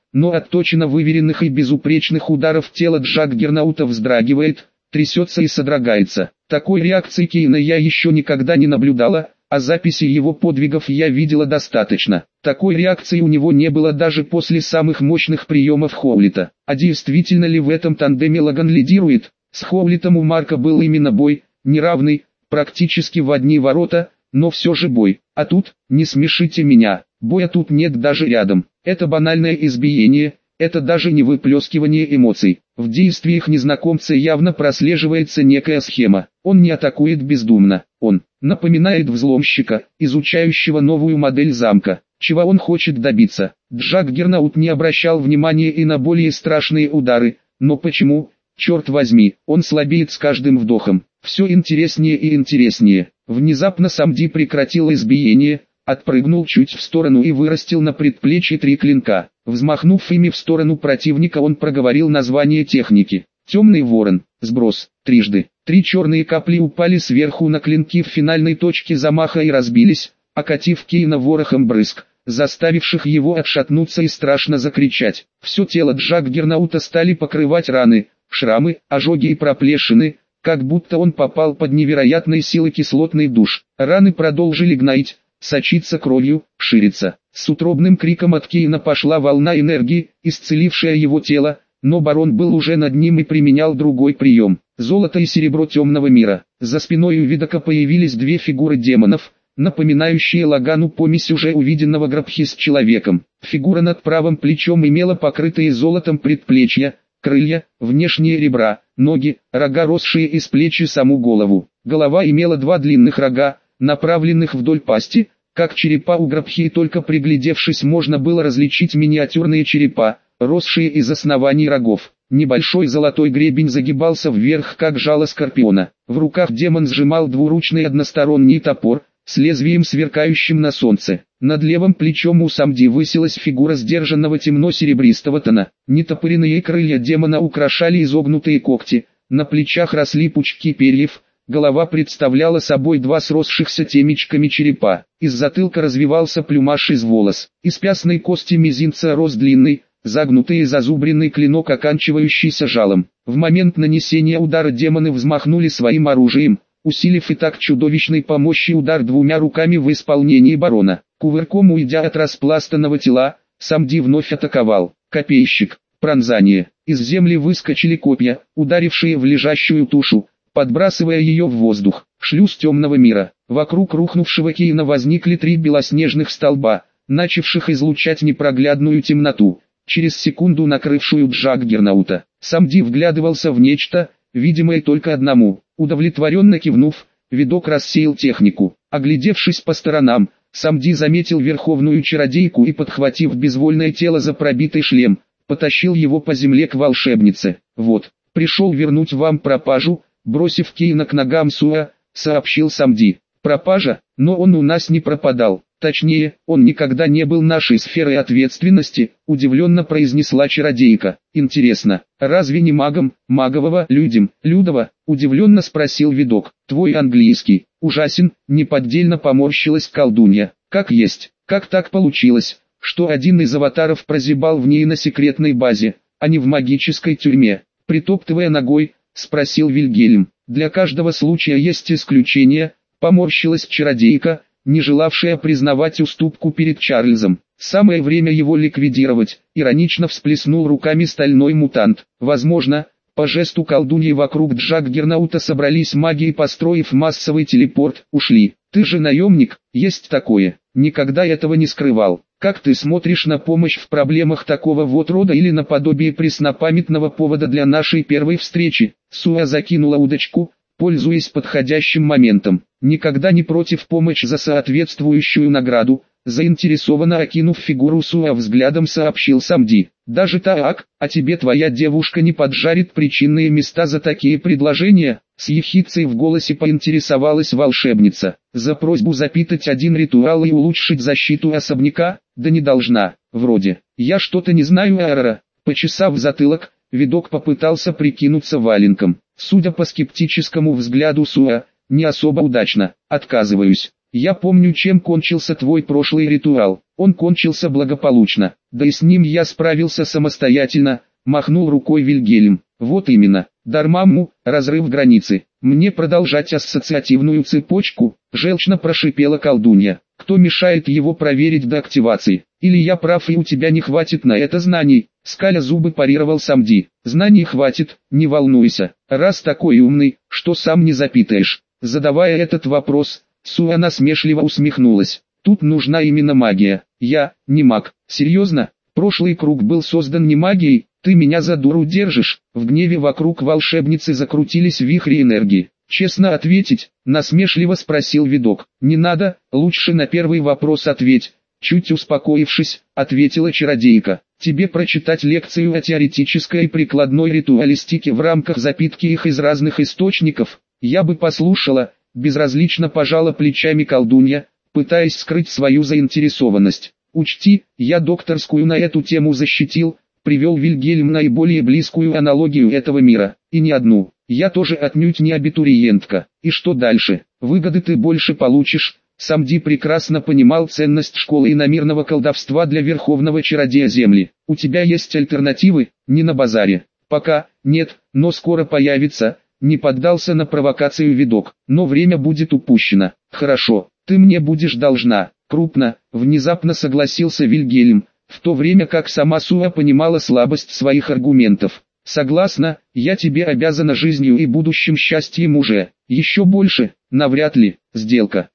но от точно выверенных и безупречных ударов тело Джаггернаута вздрагивает, трясется и содрогается. Такой реакции Кейна я еще никогда не наблюдала, а записи его подвигов я видела достаточно. Такой реакции у него не было даже после самых мощных приемов Хоулита. А действительно ли в этом тандеме Лаган лидирует? С Хоулитом у Марка был именно бой, неравный, практически в одни ворота, но все же бой. А тут, не смешите меня, боя тут нет даже рядом. Это банальное избиение, это даже не выплескивание эмоций. В действиях незнакомца явно прослеживается некая схема. Он не атакует бездумно, он напоминает взломщика, изучающего новую модель замка. Чего он хочет добиться? Джаггернаут не обращал внимания и на более страшные удары, но почему, черт возьми, он слабеет с каждым вдохом? Все интереснее и интереснее. Внезапно Самди прекратил избиение, отпрыгнул чуть в сторону и вырастил на предплечье 3 клинка. Взмахнув ими в сторону противника, он проговорил название техники. «Темный ворон», сброс, трижды. 3 черные капли упали сверху на клинки в финальной точке замаха и разбились, окатив Кейна ворохом брызг, заставивших его отшатнуться и страшно закричать. Все тело Джаггернаута стали покрывать раны, шрамы, ожоги и проплешины, как будто он попал под невероятной силой кислотный душ. Раны продолжили гноить, сочиться кровью, шириться. С утробным криком от Кейна пошла волна энергии, исцелившая его тело, но барон был уже над ним и применял другой прием. Золото и серебро темного мира. За спиной у Видока появились 2 фигуры демонов, напоминающие Лагану помесь уже увиденного Грабхи с человеком. Фигура над правым плечом имела покрытые золотом предплечья, крылья, внешние ребра, ноги, рога, росшие из плеч и саму голову. Голова имела 2 длинных рога, направленных вдоль пасти, как черепа у Грабхи, только приглядевшись можно было различить миниатюрные черепа, росшие из оснований рогов. Небольшой золотой гребень загибался вверх, как жало скорпиона. В руках демон сжимал двуручный односторонний топор, с лезвием сверкающим на солнце. Над левым плечом у Самди высилась фигура сдержанного темно-серебристого тона. Нетопыренные крылья демона украшали изогнутые когти, на плечах росли пучки перьев, голова представляла собой 2 сросшихся темечками черепа. Из затылка развивался плюмаж из волос. Из пястной кости мизинца рос длинный, загнутый и зазубренный клинок, оканчивающийся жалом. В момент нанесения удара демоны взмахнули своим оружием, усилив и так чудовищной по мощи удар 2 руками в исполнении барона. Кувырком уйдя от распластанного тела, Самди вновь атаковал. Копейщик, пронзание. Из земли выскочили копья, ударившие в лежащую тушу, подбрасывая ее в воздух. Шлюз темного мира. Вокруг рухнувшего Кейна возникли 3 белоснежных столба, начавших излучать непроглядную темноту, через секунду накрывшую Джаггернаута. Самди вглядывался в нечто, видимое только одному. Удовлетворенно кивнув, Видок рассеял технику. Оглядевшись по сторонам, Самди заметил верховную чародейку и, подхватив безвольное тело за пробитый шлем, потащил его по земле к волшебнице. «Вот, пришел вернуть вам пропажу», бросив Кейна к ногам Суа, сообщил Самди. «Пропажа? Но он у нас не пропадал. Точнее, он никогда не был нашей сферой ответственности», удивленно произнесла чародейка. «Интересно, разве не магом, магового, Людова?» удивленно спросил Видок. «Твой английский ужасен», неподдельно поморщилась колдунья. «Как есть, как так получилось, что один из аватаров прозябал в ней на секретной базе, а не в магической тюрьме?» Притоптывая ногой, спросил Вильгельм. «Для каждого случая есть исключение», поморщилась чародейка, не желавшая признавать уступку перед Чарльзом. «Самое время его ликвидировать», иронично всплеснул руками стальной мутант. «Возможно, по жесту колдуньи вокруг Джаггернаута собрались маги и, построив массовый телепорт, ушли. Ты же наемник, есть такое, никогда этого не скрывал. Как ты смотришь на помощь в проблемах такого вот рода или наподобие преснопамятного повода для нашей первой встречи?» Суа закинула удочку, пользуясь подходящим моментом. «Никогда не против помощи за соответствующую награду», заинтересованно окинув фигуру Суа взглядом, сообщил Самди. «Даже так, а тебе твоя девушка не поджарит причинные места за такие предложения?» С ехидцей в голосе поинтересовалась волшебница. «За просьбу запитать один ритуал и улучшить защиту особняка? Да не должна, вроде. Я что-то не знаю, Арара». Почесав затылок, Видок попытался прикинуться валенком. «Судя по скептическому взгляду Суа, не особо удачно. Отказываюсь». Я помню, чем кончился твой прошлый ритуал. Он кончился благополучно. Да и с ним я справился самостоятельно, махнул рукой Вильгельм. Вот именно. Дармамму, разрыв границы. Мне продолжать ассоциативную цепочку, желчно прошипела колдунья. Кто мешает его проверить до активации? Или я прав и у тебя не хватит на это знаний? Скаля зубы, парировал Самди. Знаний хватит, не волнуйся. Раз такой умный, что сам не запитаешь. Задавая этот вопрос, Суа насмешливо усмехнулась. Тут нужна именно магия. Я не маг. Серьезно? Прошлый круг был создан не магией. Ты меня за дуру держишь? В гневе вокруг волшебницы закрутились вихри энергии. Честно ответить, насмешливо спросил видок. Не надо, лучше на первый вопрос ответь. Чуть успокоившись, ответила чародейка. Тебе прочитать лекцию о теоретической и прикладной ритуалистике в рамках запитки их из разных источников? Я бы послушала, безразлично пожала плечами колдунья, пытаясь скрыть свою заинтересованность. Учти, я докторскую на эту тему защитил, привел Вильгельм наиболее близкую аналогию этого мира, и не одну. Я тоже отнюдь не абитуриентка. И что дальше? Выгоды ты больше получишь. Самди прекрасно понимал ценность школы иномирного колдовства для верховного чародея Земли. У тебя есть альтернативы? Не на базаре. Пока нет, но скоро появится. Не поддался на провокацию видок, но время будет упущено. Хорошо, ты мне будешь должна. Крупно, внезапно согласился Вильгельм, в то время как сама Суа понимала слабость своих аргументов. Согласна, я тебе обязана жизнью и будущим счастьем уже. Еще больше, навряд ли. Сделка.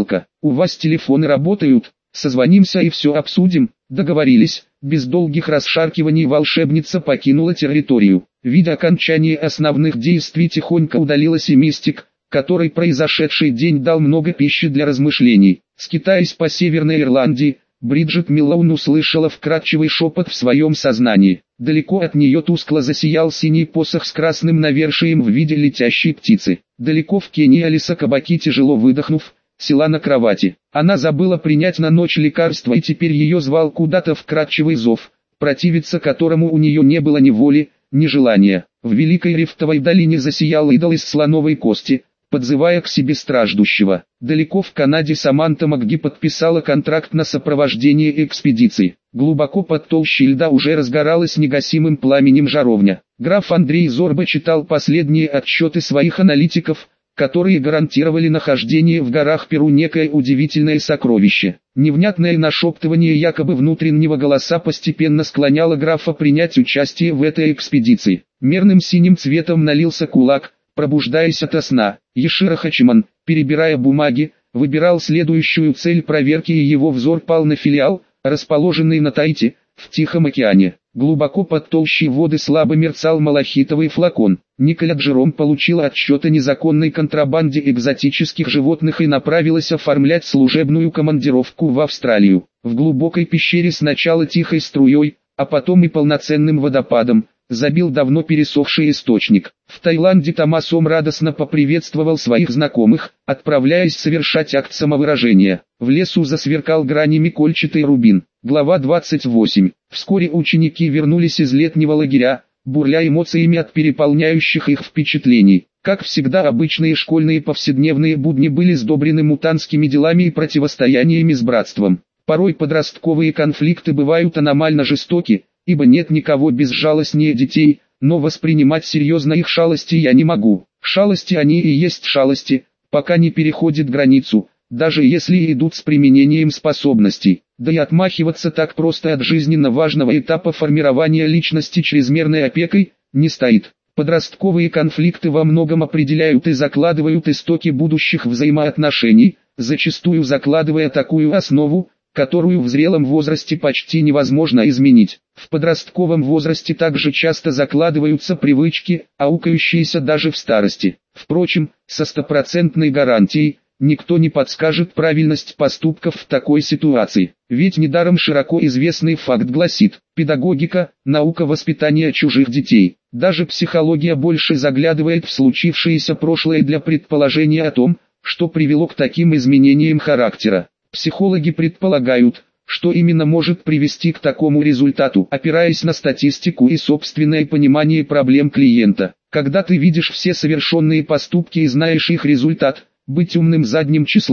У вас телефоны работают? Созвонимся и все обсудим. Договорились. Без долгих расшаркиваний волшебница покинула территорию. Видя окончание основных действий, тихонько удалилась и мистик, который произошедший день дал много пищи для размышлений. Скитаясь по Северной Ирландии, Бриджит Миллоун услышала вкрадчивый шепот в своем сознании. Далеко от нее тускло засиял синий посох с красным навершием в виде летящей птицы. Далеко в Кении Алиса Кабаки, тяжело выдохнув, села на кровати. Она забыла принять на ночь лекарство, и теперь ее звал куда-то вкрадчивый зов, противиться которому у нее не было ни воли, ни желания. В Великой Рифтовой долине засиял идол из слоновой кости, подзывая к себе страждущего. Далеко в Канаде Саманта МакГи подписала контракт на сопровождение экспедиции. Глубоко под толщей льда уже разгоралась негасимым пламенем жаровня. Граф Андрей Зорба читал последние отчеты своих аналитиков, которые гарантировали нахождение в горах Перу некое удивительное сокровище. Невнятное нашептывание якобы внутреннего голоса постепенно склоняло графа принять участие в этой экспедиции. Мерным синим цветом налился кулак, пробуждаясь ото сна. Ешира Хачиман, перебирая бумаги, выбирал следующую цель проверки, и его взор пал на филиал, расположенный на Таити, в Тихом океане. Глубоко под толщей воды слабо мерцал малахитовый флакон. Николя Джером получила отчет о незаконной контрабанде экзотических животных и направилась оформлять служебную командировку в Австралию. В глубокой пещере сначала тихой струей, а потом и полноценным водопадом забил давно пересохший источник. В Таиланде Томасом радостно поприветствовал своих знакомых, отправляясь совершать акт самовыражения. В лесу засверкал гранями кольчатый рубин. Глава 28. Вскоре ученики вернулись из летнего лагеря, бурля эмоциями от переполняющих их впечатлений. Как всегда, обычные школьные повседневные будни были сдобрены мутантскими делами и противостояниями с братством. Порой подростковые конфликты бывают аномально жестоки, ибо нет никого безжалостнее детей, но воспринимать серьезно их шалости я не могу. Шалости они и есть шалости, пока не переходят границу, даже если идут с применением способностей. Да и отмахиваться так просто от жизненно важного этапа формирования личности чрезмерной опекой не стоит. Подростковые конфликты во многом определяют и закладывают истоки будущих взаимоотношений, зачастую закладывая такую основу, которую в зрелом возрасте почти невозможно изменить. В подростковом возрасте также часто закладываются привычки, аукающиеся даже в старости. Впрочем, со стопроцентной гарантией, никто не подскажет правильность поступков в такой ситуации. Ведь недаром широко известный факт гласит: педагогика – наука воспитания чужих детей. Даже психология больше заглядывает в случившееся прошлое для предположения о том, что привело к таким изменениям характера. Психологи предполагают, что именно может привести к такому результату, опираясь на статистику и собственное понимание проблем клиента. Когда ты видишь все совершенные поступки и знаешь их результат, быть умным задним числом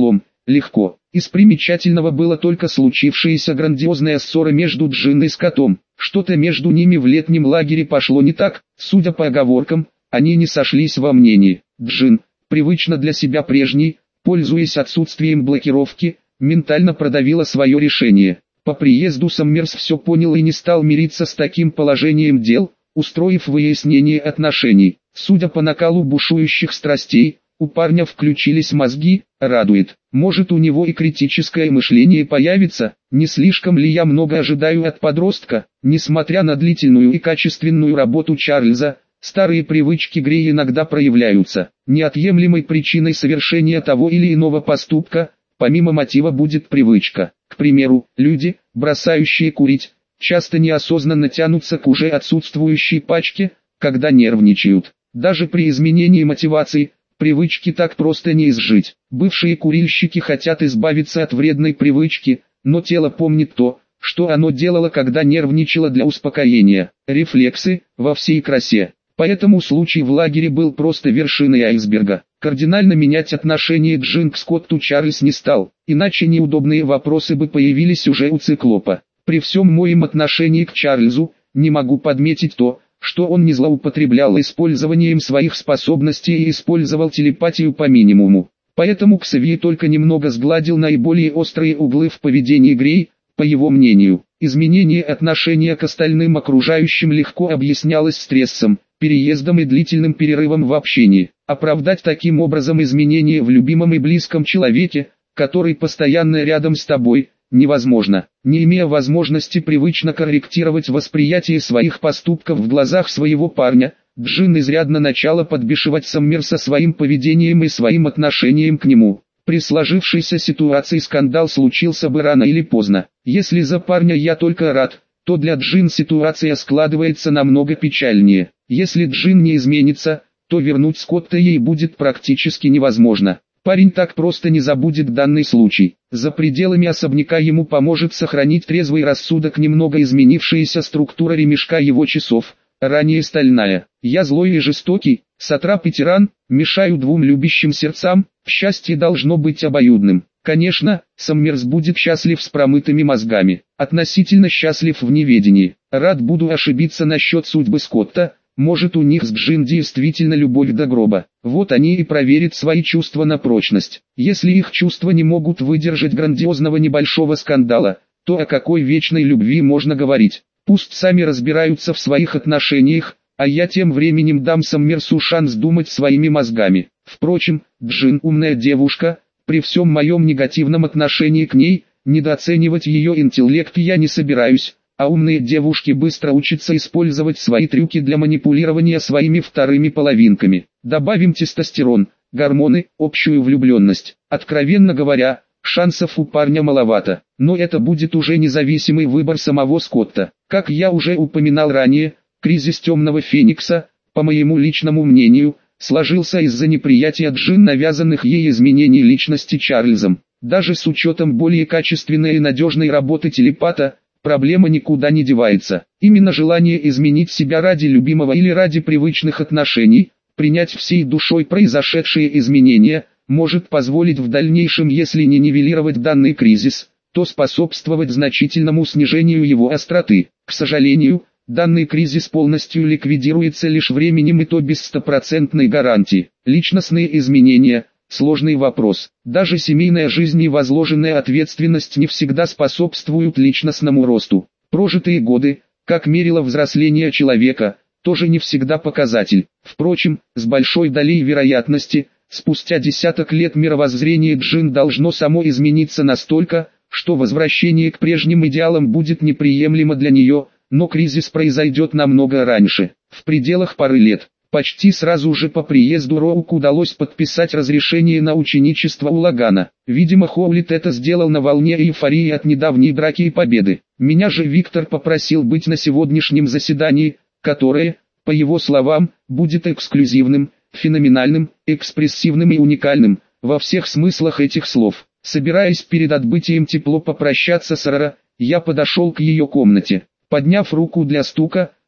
легко. Из примечательного было только случившаяся грандиозная ссора между Джин и Скоттом. Что-то между ними в летнем лагере пошло не так, судя по оговоркам, они не сошлись во мнении. Джин, привычно для себя прежней, пользуясь отсутствием блокировки, ментально продавила свое решение. По приезду Саммерс все понял и не стал мириться с таким положением дел, устроив выяснение отношений. Судя по накалу бушующих страстей, у парня включились мозги, радует. Может, у него и критическое мышление появится, не слишком ли я много ожидаю от подростка? Несмотря на длительную и качественную работу Чарльза, старые привычки Грей иногда проявляются. Неотъемлемой причиной совершения того или иного поступка, помимо мотива, будет привычка. К примеру, люди, бросающие курить, часто неосознанно тянутся к уже отсутствующей пачке, когда нервничают. Даже при изменении мотивации, привычки так просто не изжить. Бывшие курильщики хотят избавиться от вредной привычки, но тело помнит то, что оно делало, когда нервничало, для успокоения. Рефлексы, во всей красе. Поэтому случай в лагере был просто вершиной айсберга. Кардинально менять отношение Джин к Скотту Чарльз не стал, иначе неудобные вопросы бы появились уже у циклопа. При всем моем отношении к Чарльзу, не могу подметить то, что он не злоупотреблял использованием своих способностей и использовал телепатию по минимуму. Поэтому Ксавье только немного сгладил наиболее острые углы в поведении Грей. По его мнению, изменение отношения к остальным окружающим легко объяснялось стрессом, переездом и длительным перерывом в общении. Оправдать таким образом изменения в любимом и близком человеке, который постоянно рядом с тобой, невозможно. Не имея возможности привычно корректировать восприятие своих поступков в глазах своего парня, Джин изрядно начала подбешивать Саммерса своим поведением и своим отношением к нему. При сложившейся ситуации скандал случился бы рано или поздно. Если за парня я только рад, то для Джин ситуация складывается намного печальнее. Если Джин не изменится, то вернуть Скотта ей будет практически невозможно. Парень так просто не забудет данный случай. За пределами особняка ему поможет сохранить трезвый рассудок немного изменившаяся структура ремешка его часов, ранее стальная. Я злой и жестокий, сатрап и тиран, мешаю двум любящим сердцам, счастье должно быть обоюдным. Конечно, Саммерс будет счастлив с промытыми мозгами, относительно счастлив в неведении. Рад буду ошибиться насчет судьбы Скотта. Может, у них с Джин действительно любовь до гроба. Вот они и проверят свои чувства на прочность. Если их чувства не могут выдержать грандиозного небольшого скандала, то о какой вечной любви можно говорить? Пусть сами разбираются в своих отношениях, а я тем временем дам Саммерсу шанс думать своими мозгами. Впрочем, Джин умная девушка, при всем моем негативном отношении к ней, недооценивать ее интеллект я не собираюсь. А умные девушки быстро учатся использовать свои трюки для манипулирования своими вторыми половинками. Добавим тестостерон, гормоны, общую влюбленность. Откровенно говоря, шансов у парня маловато, но это будет уже независимый выбор самого Скотта. Как я уже упоминал ранее, кризис Темного Феникса, по моему личному мнению, сложился из-за неприятия Джин навязанных ей изменений личности Чарльзом. Даже с учетом более качественной и надежной работы телепата, проблема никуда не девается. Именно желание изменить себя ради любимого или ради привычных отношений, принять всей душой произошедшие изменения, может позволить в дальнейшем, если не нивелировать данный кризис, то способствовать значительному снижению его остроты. К сожалению, данный кризис полностью ликвидируется лишь временем, и то без стопроцентной гарантии. Личностные изменения – сложный вопрос. Даже семейная жизнь и возложенная ответственность не всегда способствуют личностному росту. Прожитые годы, как мерило взросления человека, тоже не всегда показатель. Впрочем, с большой долей вероятности, спустя десяток лет мировоззрение Джин должно само измениться настолько, что возвращение к прежним идеалам будет неприемлемо для нее, но кризис произойдет намного раньше, в пределах пары лет. Почти сразу же по приезду Роук удалось подписать разрешение на ученичество у Лагана. Видимо, Хоулит это сделал на волне эйфории от недавней драки и победы. Меня же Виктор попросил быть на сегодняшнем заседании, которое, по его словам, будет эксклюзивным, феноменальным, экспрессивным и уникальным, во всех смыслах этих слов. Собираясь перед отбытием тепло попрощаться с Рара, я подошел к ее комнате. Подняв руку для стука,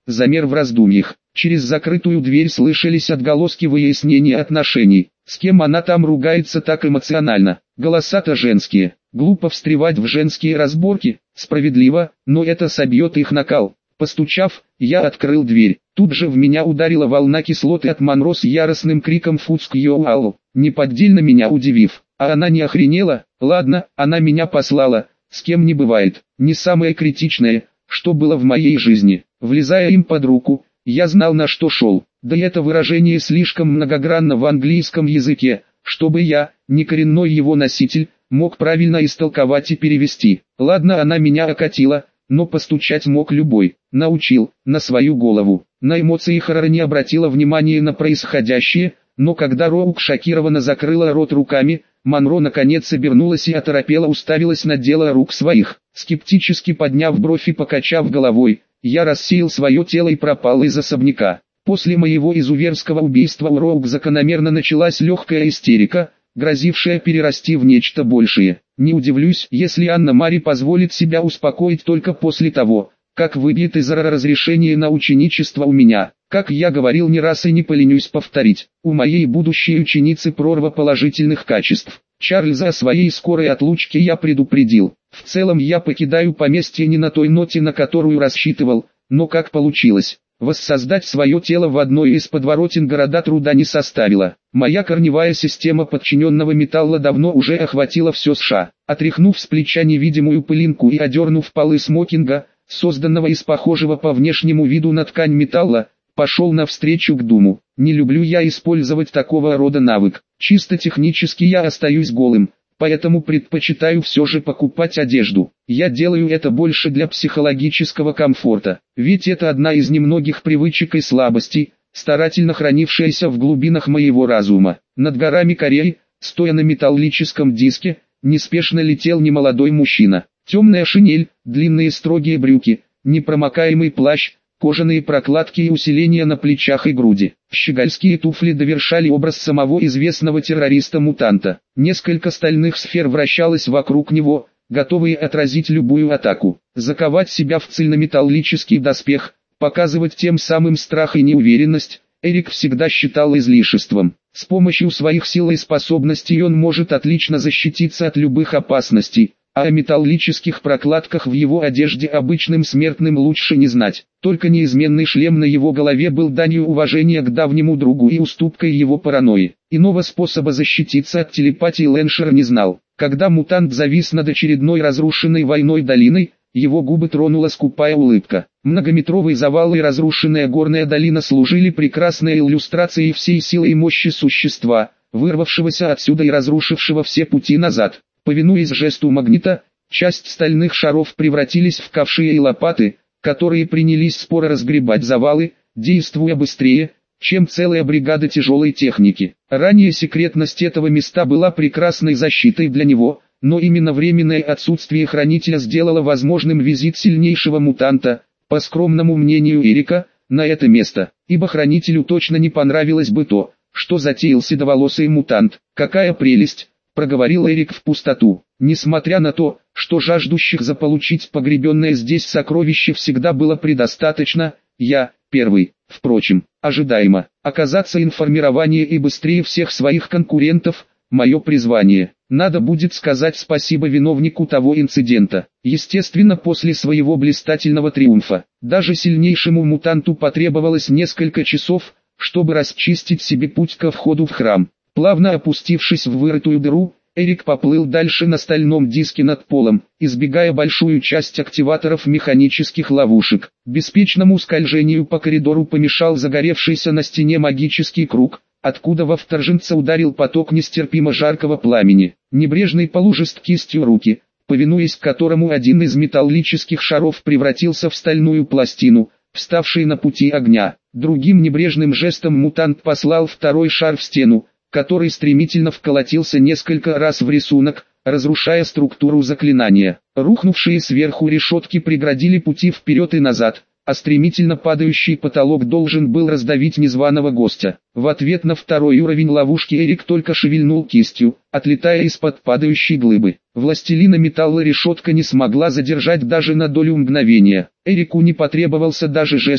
замер в раздумьях. Через закрытую дверь слышались отголоски выяснения отношений. С кем она там ругается так эмоционально? Голоса-то женские. Глупо встревать в женские разборки. Справедливо, но это собьет их накал. Постучав, я открыл дверь. Тут же в меня ударила волна кислоты от Монро с яростным криком «Фуцк Йоуалу», неподдельно меня удивив. А она не охренела? Ладно, она меня послала, с кем не бывает. Не самое критичное, что было в моей жизни. Влезая им под руку, я знал, на что шел. Да и это выражение слишком многогранно в английском языке, чтобы я, не коренной его носитель, мог правильно истолковать и перевести. Ладно, она меня окатила, но постучать мог любой. Научил, на свою голову. На эмоции Харара не обратила внимания на происходящее, но когда Роук шокированно закрыла рот руками, Монро наконец обернулась и оторопела уставилась на дело рук своих. Скептически подняв бровь и покачав головой, я рассеял свое тело и пропал из особняка. После моего изуверского убийства у Роук закономерно началась легкая истерика, грозившая перерасти в нечто большее. Не удивлюсь, если Анна-Мари позволит себя успокоить только после того, как выбьет из Рара разрешение на ученичество у меня. Как я говорил не раз и не поленюсь повторить, у моей будущей ученицы прорва положительных качеств. Чарльза о своей скорой отлучке я предупредил. В целом я покидаю поместье не на той ноте, на которую рассчитывал, но как получилось. Воссоздать свое тело в одной из подворотен города труда не составило. Моя корневая система подчиненного металла давно уже охватила все США. Отряхнув с плеча невидимую пылинку и одернув полы смокинга, созданного из похожего по внешнему виду на ткань металла, пошел навстречу к Думу. Не люблю я использовать такого рода навык. Чисто технически я остаюсь голым, поэтому предпочитаю все же покупать одежду. Я делаю это больше для психологического комфорта, ведь это одна из немногих привычек и слабостей, старательно хранившаяся в глубинах моего разума. Над горами Кореи, стоя на металлическом диске, неспешно летел немолодой мужчина. Темная шинель, длинные строгие брюки, непромокаемый плащ, кожаные прокладки и усиления на плечах и груди. Щегольские туфли довершали образ самого известного террориста-мутанта. Несколько стальных сфер вращалось вокруг него, готовые отразить любую атаку. Заковать себя в цельнометаллический доспех, показывать тем самым страх и неуверенность, Эрик всегда считал излишеством. С помощью своих сил и способностей он может отлично защититься от любых опасностей, а о металлических прокладках в его одежде обычным смертным лучше не знать. Только неизменный шлем на его голове был данью уважения к давнему другу и уступкой его паранойи. Иного способа защититься от телепатии Лэншер не знал. Когда мутант завис над очередной разрушенной войной долиной, его губы тронула скупая улыбка. Многометровый завал и разрушенная горная долина служили прекрасной иллюстрацией всей силы и мощи существа, вырвавшегося отсюда и разрушившего все пути назад. Повинуясь жесту магнита, часть стальных шаров превратились в ковши и лопаты, которые принялись споро разгребать завалы, действуя быстрее, чем целая бригада тяжелой техники. Ранее секретность этого места была прекрасной защитой для него, но именно временное отсутствие хранителя сделало возможным визит сильнейшего мутанта, по скромному мнению Эрика, на это место, ибо хранителю точно не понравилось бы то, что затеял седоволосый мутант. «Какая прелесть!» — проговорил Эрик в пустоту. Несмотря на то, что жаждущих заполучить погребенное здесь сокровище всегда было предостаточно, я, первый, впрочем, ожидаемо, оказаться информированнее и быстрее всех своих конкурентов, мое призвание. Надо будет сказать спасибо виновнику того инцидента. Естественно, после своего блистательного триумфа, даже сильнейшему мутанту потребовалось несколько часов, чтобы расчистить себе путь ко входу в храм. Плавно опустившись в вырытую дыру, Эрик поплыл дальше на стальном диске над полом, избегая большую часть активаторов механических ловушек. Беспечному скольжению по коридору помешал загоревшийся на стене магический круг, откуда во вторженца ударил поток нестерпимо жаркого пламени. Небрежный полужест кистью руки, повинуясь которому один из металлических шаров превратился в стальную пластину, вставший на пути огня. Другим небрежным жестом мутант послал второй шар в стену, который стремительно вколотился несколько раз в рисунок, разрушая структуру заклинания. Рухнувшие сверху решетки преградили пути вперед и назад, а стремительно падающий потолок должен был раздавить незваного гостя. В ответ на второй уровень ловушки Эрик только шевельнул кистью, отлетая из-под падающей глыбы. Властелина металла решетка не смогла задержать даже на долю мгновения. Эрику не потребовался даже жест,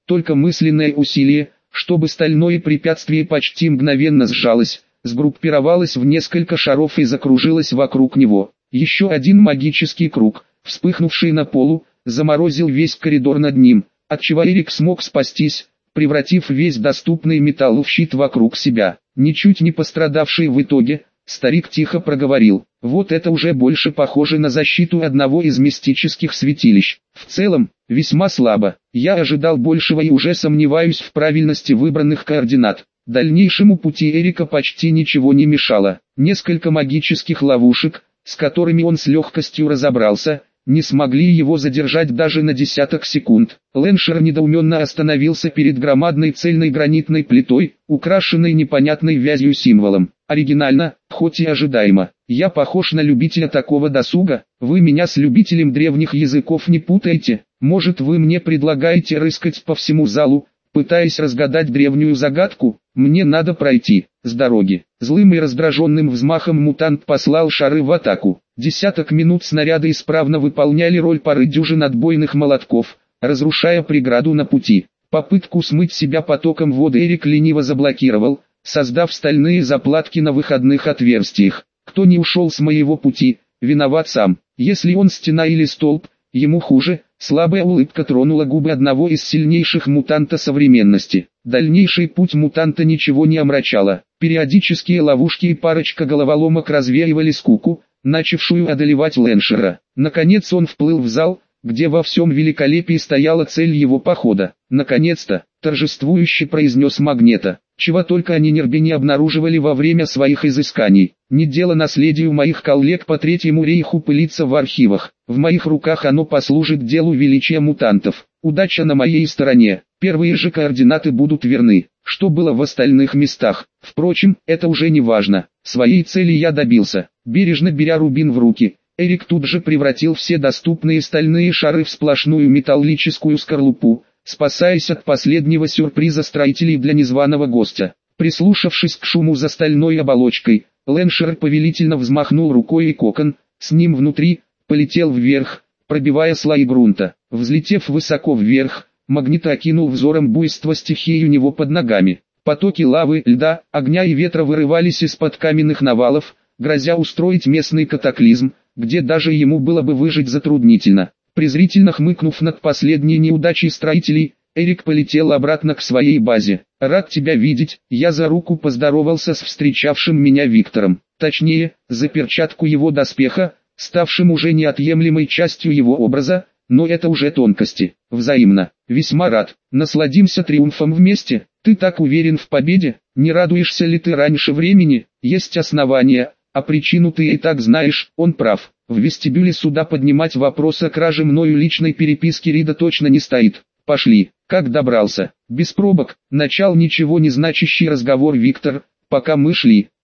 только мысленное усилие, чтобы стальное препятствие почти мгновенно сжалось, сгруппировалось в несколько шаров и закружилось вокруг него. Еще один магический круг, вспыхнувший на полу, заморозил весь коридор над ним, отчего Эрик смог спастись, превратив весь доступный металл в щит вокруг себя. Ничуть не пострадавший в итоге, старик тихо проговорил: «Вот это уже больше похоже на защиту одного из мистических святилищ. В целом, весьма слабо. Я ожидал большего и уже сомневаюсь в правильности выбранных координат». Дальнейшему пути Эрика почти ничего не мешало. Несколько магических ловушек, с которыми он с легкостью разобрался, не смогли его задержать даже на десяток секунд. Леншер недоуменно остановился перед громадной цельной гранитной плитой, украшенной непонятной вязью символом. Оригинально, хоть и ожидаемо. Я похож на любителя такого досуга? Вы меня с любителем древних языков не путаете? Может, вы мне предлагаете рыскать по всему залу, пытаясь разгадать древнюю загадку? Мне надо пройти с дороги. Злым и раздраженным взмахом мутант послал шары в атаку. Десяток минут снаряды исправно выполняли роль пары дюжин отбойных молотков, разрушая преграду на пути. Попытку смыть себя потоком воды Эрик лениво заблокировал, создав стальные заплатки на выходных отверстиях. Кто не ушел с моего пути, виноват сам. Если он стена или столб, ему хуже. Слабая улыбка тронула губы одного из сильнейших мутанта современности. Дальнейший путь мутанта ничего не омрачало. Периодические ловушки и парочка головоломок развеивали скуку, начавшую одолевать Леншера. Наконец он вплыл в зал, где во всем великолепии стояла цель его похода. «Наконец-то!» – торжествующе произнес Магнето. Чего только они не обнаруживали во время своих изысканий. Не дело наследию моих коллег по Третьему рейху пылиться в архивах. В моих руках оно послужит делу величия мутантов. Удача на моей стороне. Первые же координаты будут верны. Что было в остальных местах? Впрочем, это уже не важно. Своей цели я добился. Бережно беря рубин в руки, Эрик тут же превратил все доступные стальные шары в сплошную металлическую скорлупу, спасаясь от последнего сюрприза строителей для незваного гостя. Прислушавшись к шуму за стальной оболочкой, Леншер повелительно взмахнул рукой, и кокон, с ним внутри, полетел вверх, пробивая слои грунта. Взлетев высоко вверх, Магнето окинул взором буйство стихии у него под ногами. Потоки лавы, льда, огня и ветра вырывались из-под каменных навалов, грозя устроить местный катаклизм, где даже ему было бы выжить затруднительно. Презрительно хмыкнув над последней неудачей строителей, Эрик полетел обратно к своей базе. «Рад тебя видеть», я за руку поздоровался с встречавшим меня Виктором. Точнее, за перчатку его доспеха, ставшим уже неотъемлемой частью его образа, но это уже тонкости. Взаимно. Весьма рад. Насладимся триумфом вместе. Ты так уверен в победе? Не радуешься ли ты раньше времени? Есть основания, а причину ты и так знаешь. Он прав. В вестибюле суда поднимать вопрос о краже мною личной переписки Рида точно не стоит. Пошли. Как добрался? Без пробок. Начал ничего не значащий разговор Виктор, пока мы шли.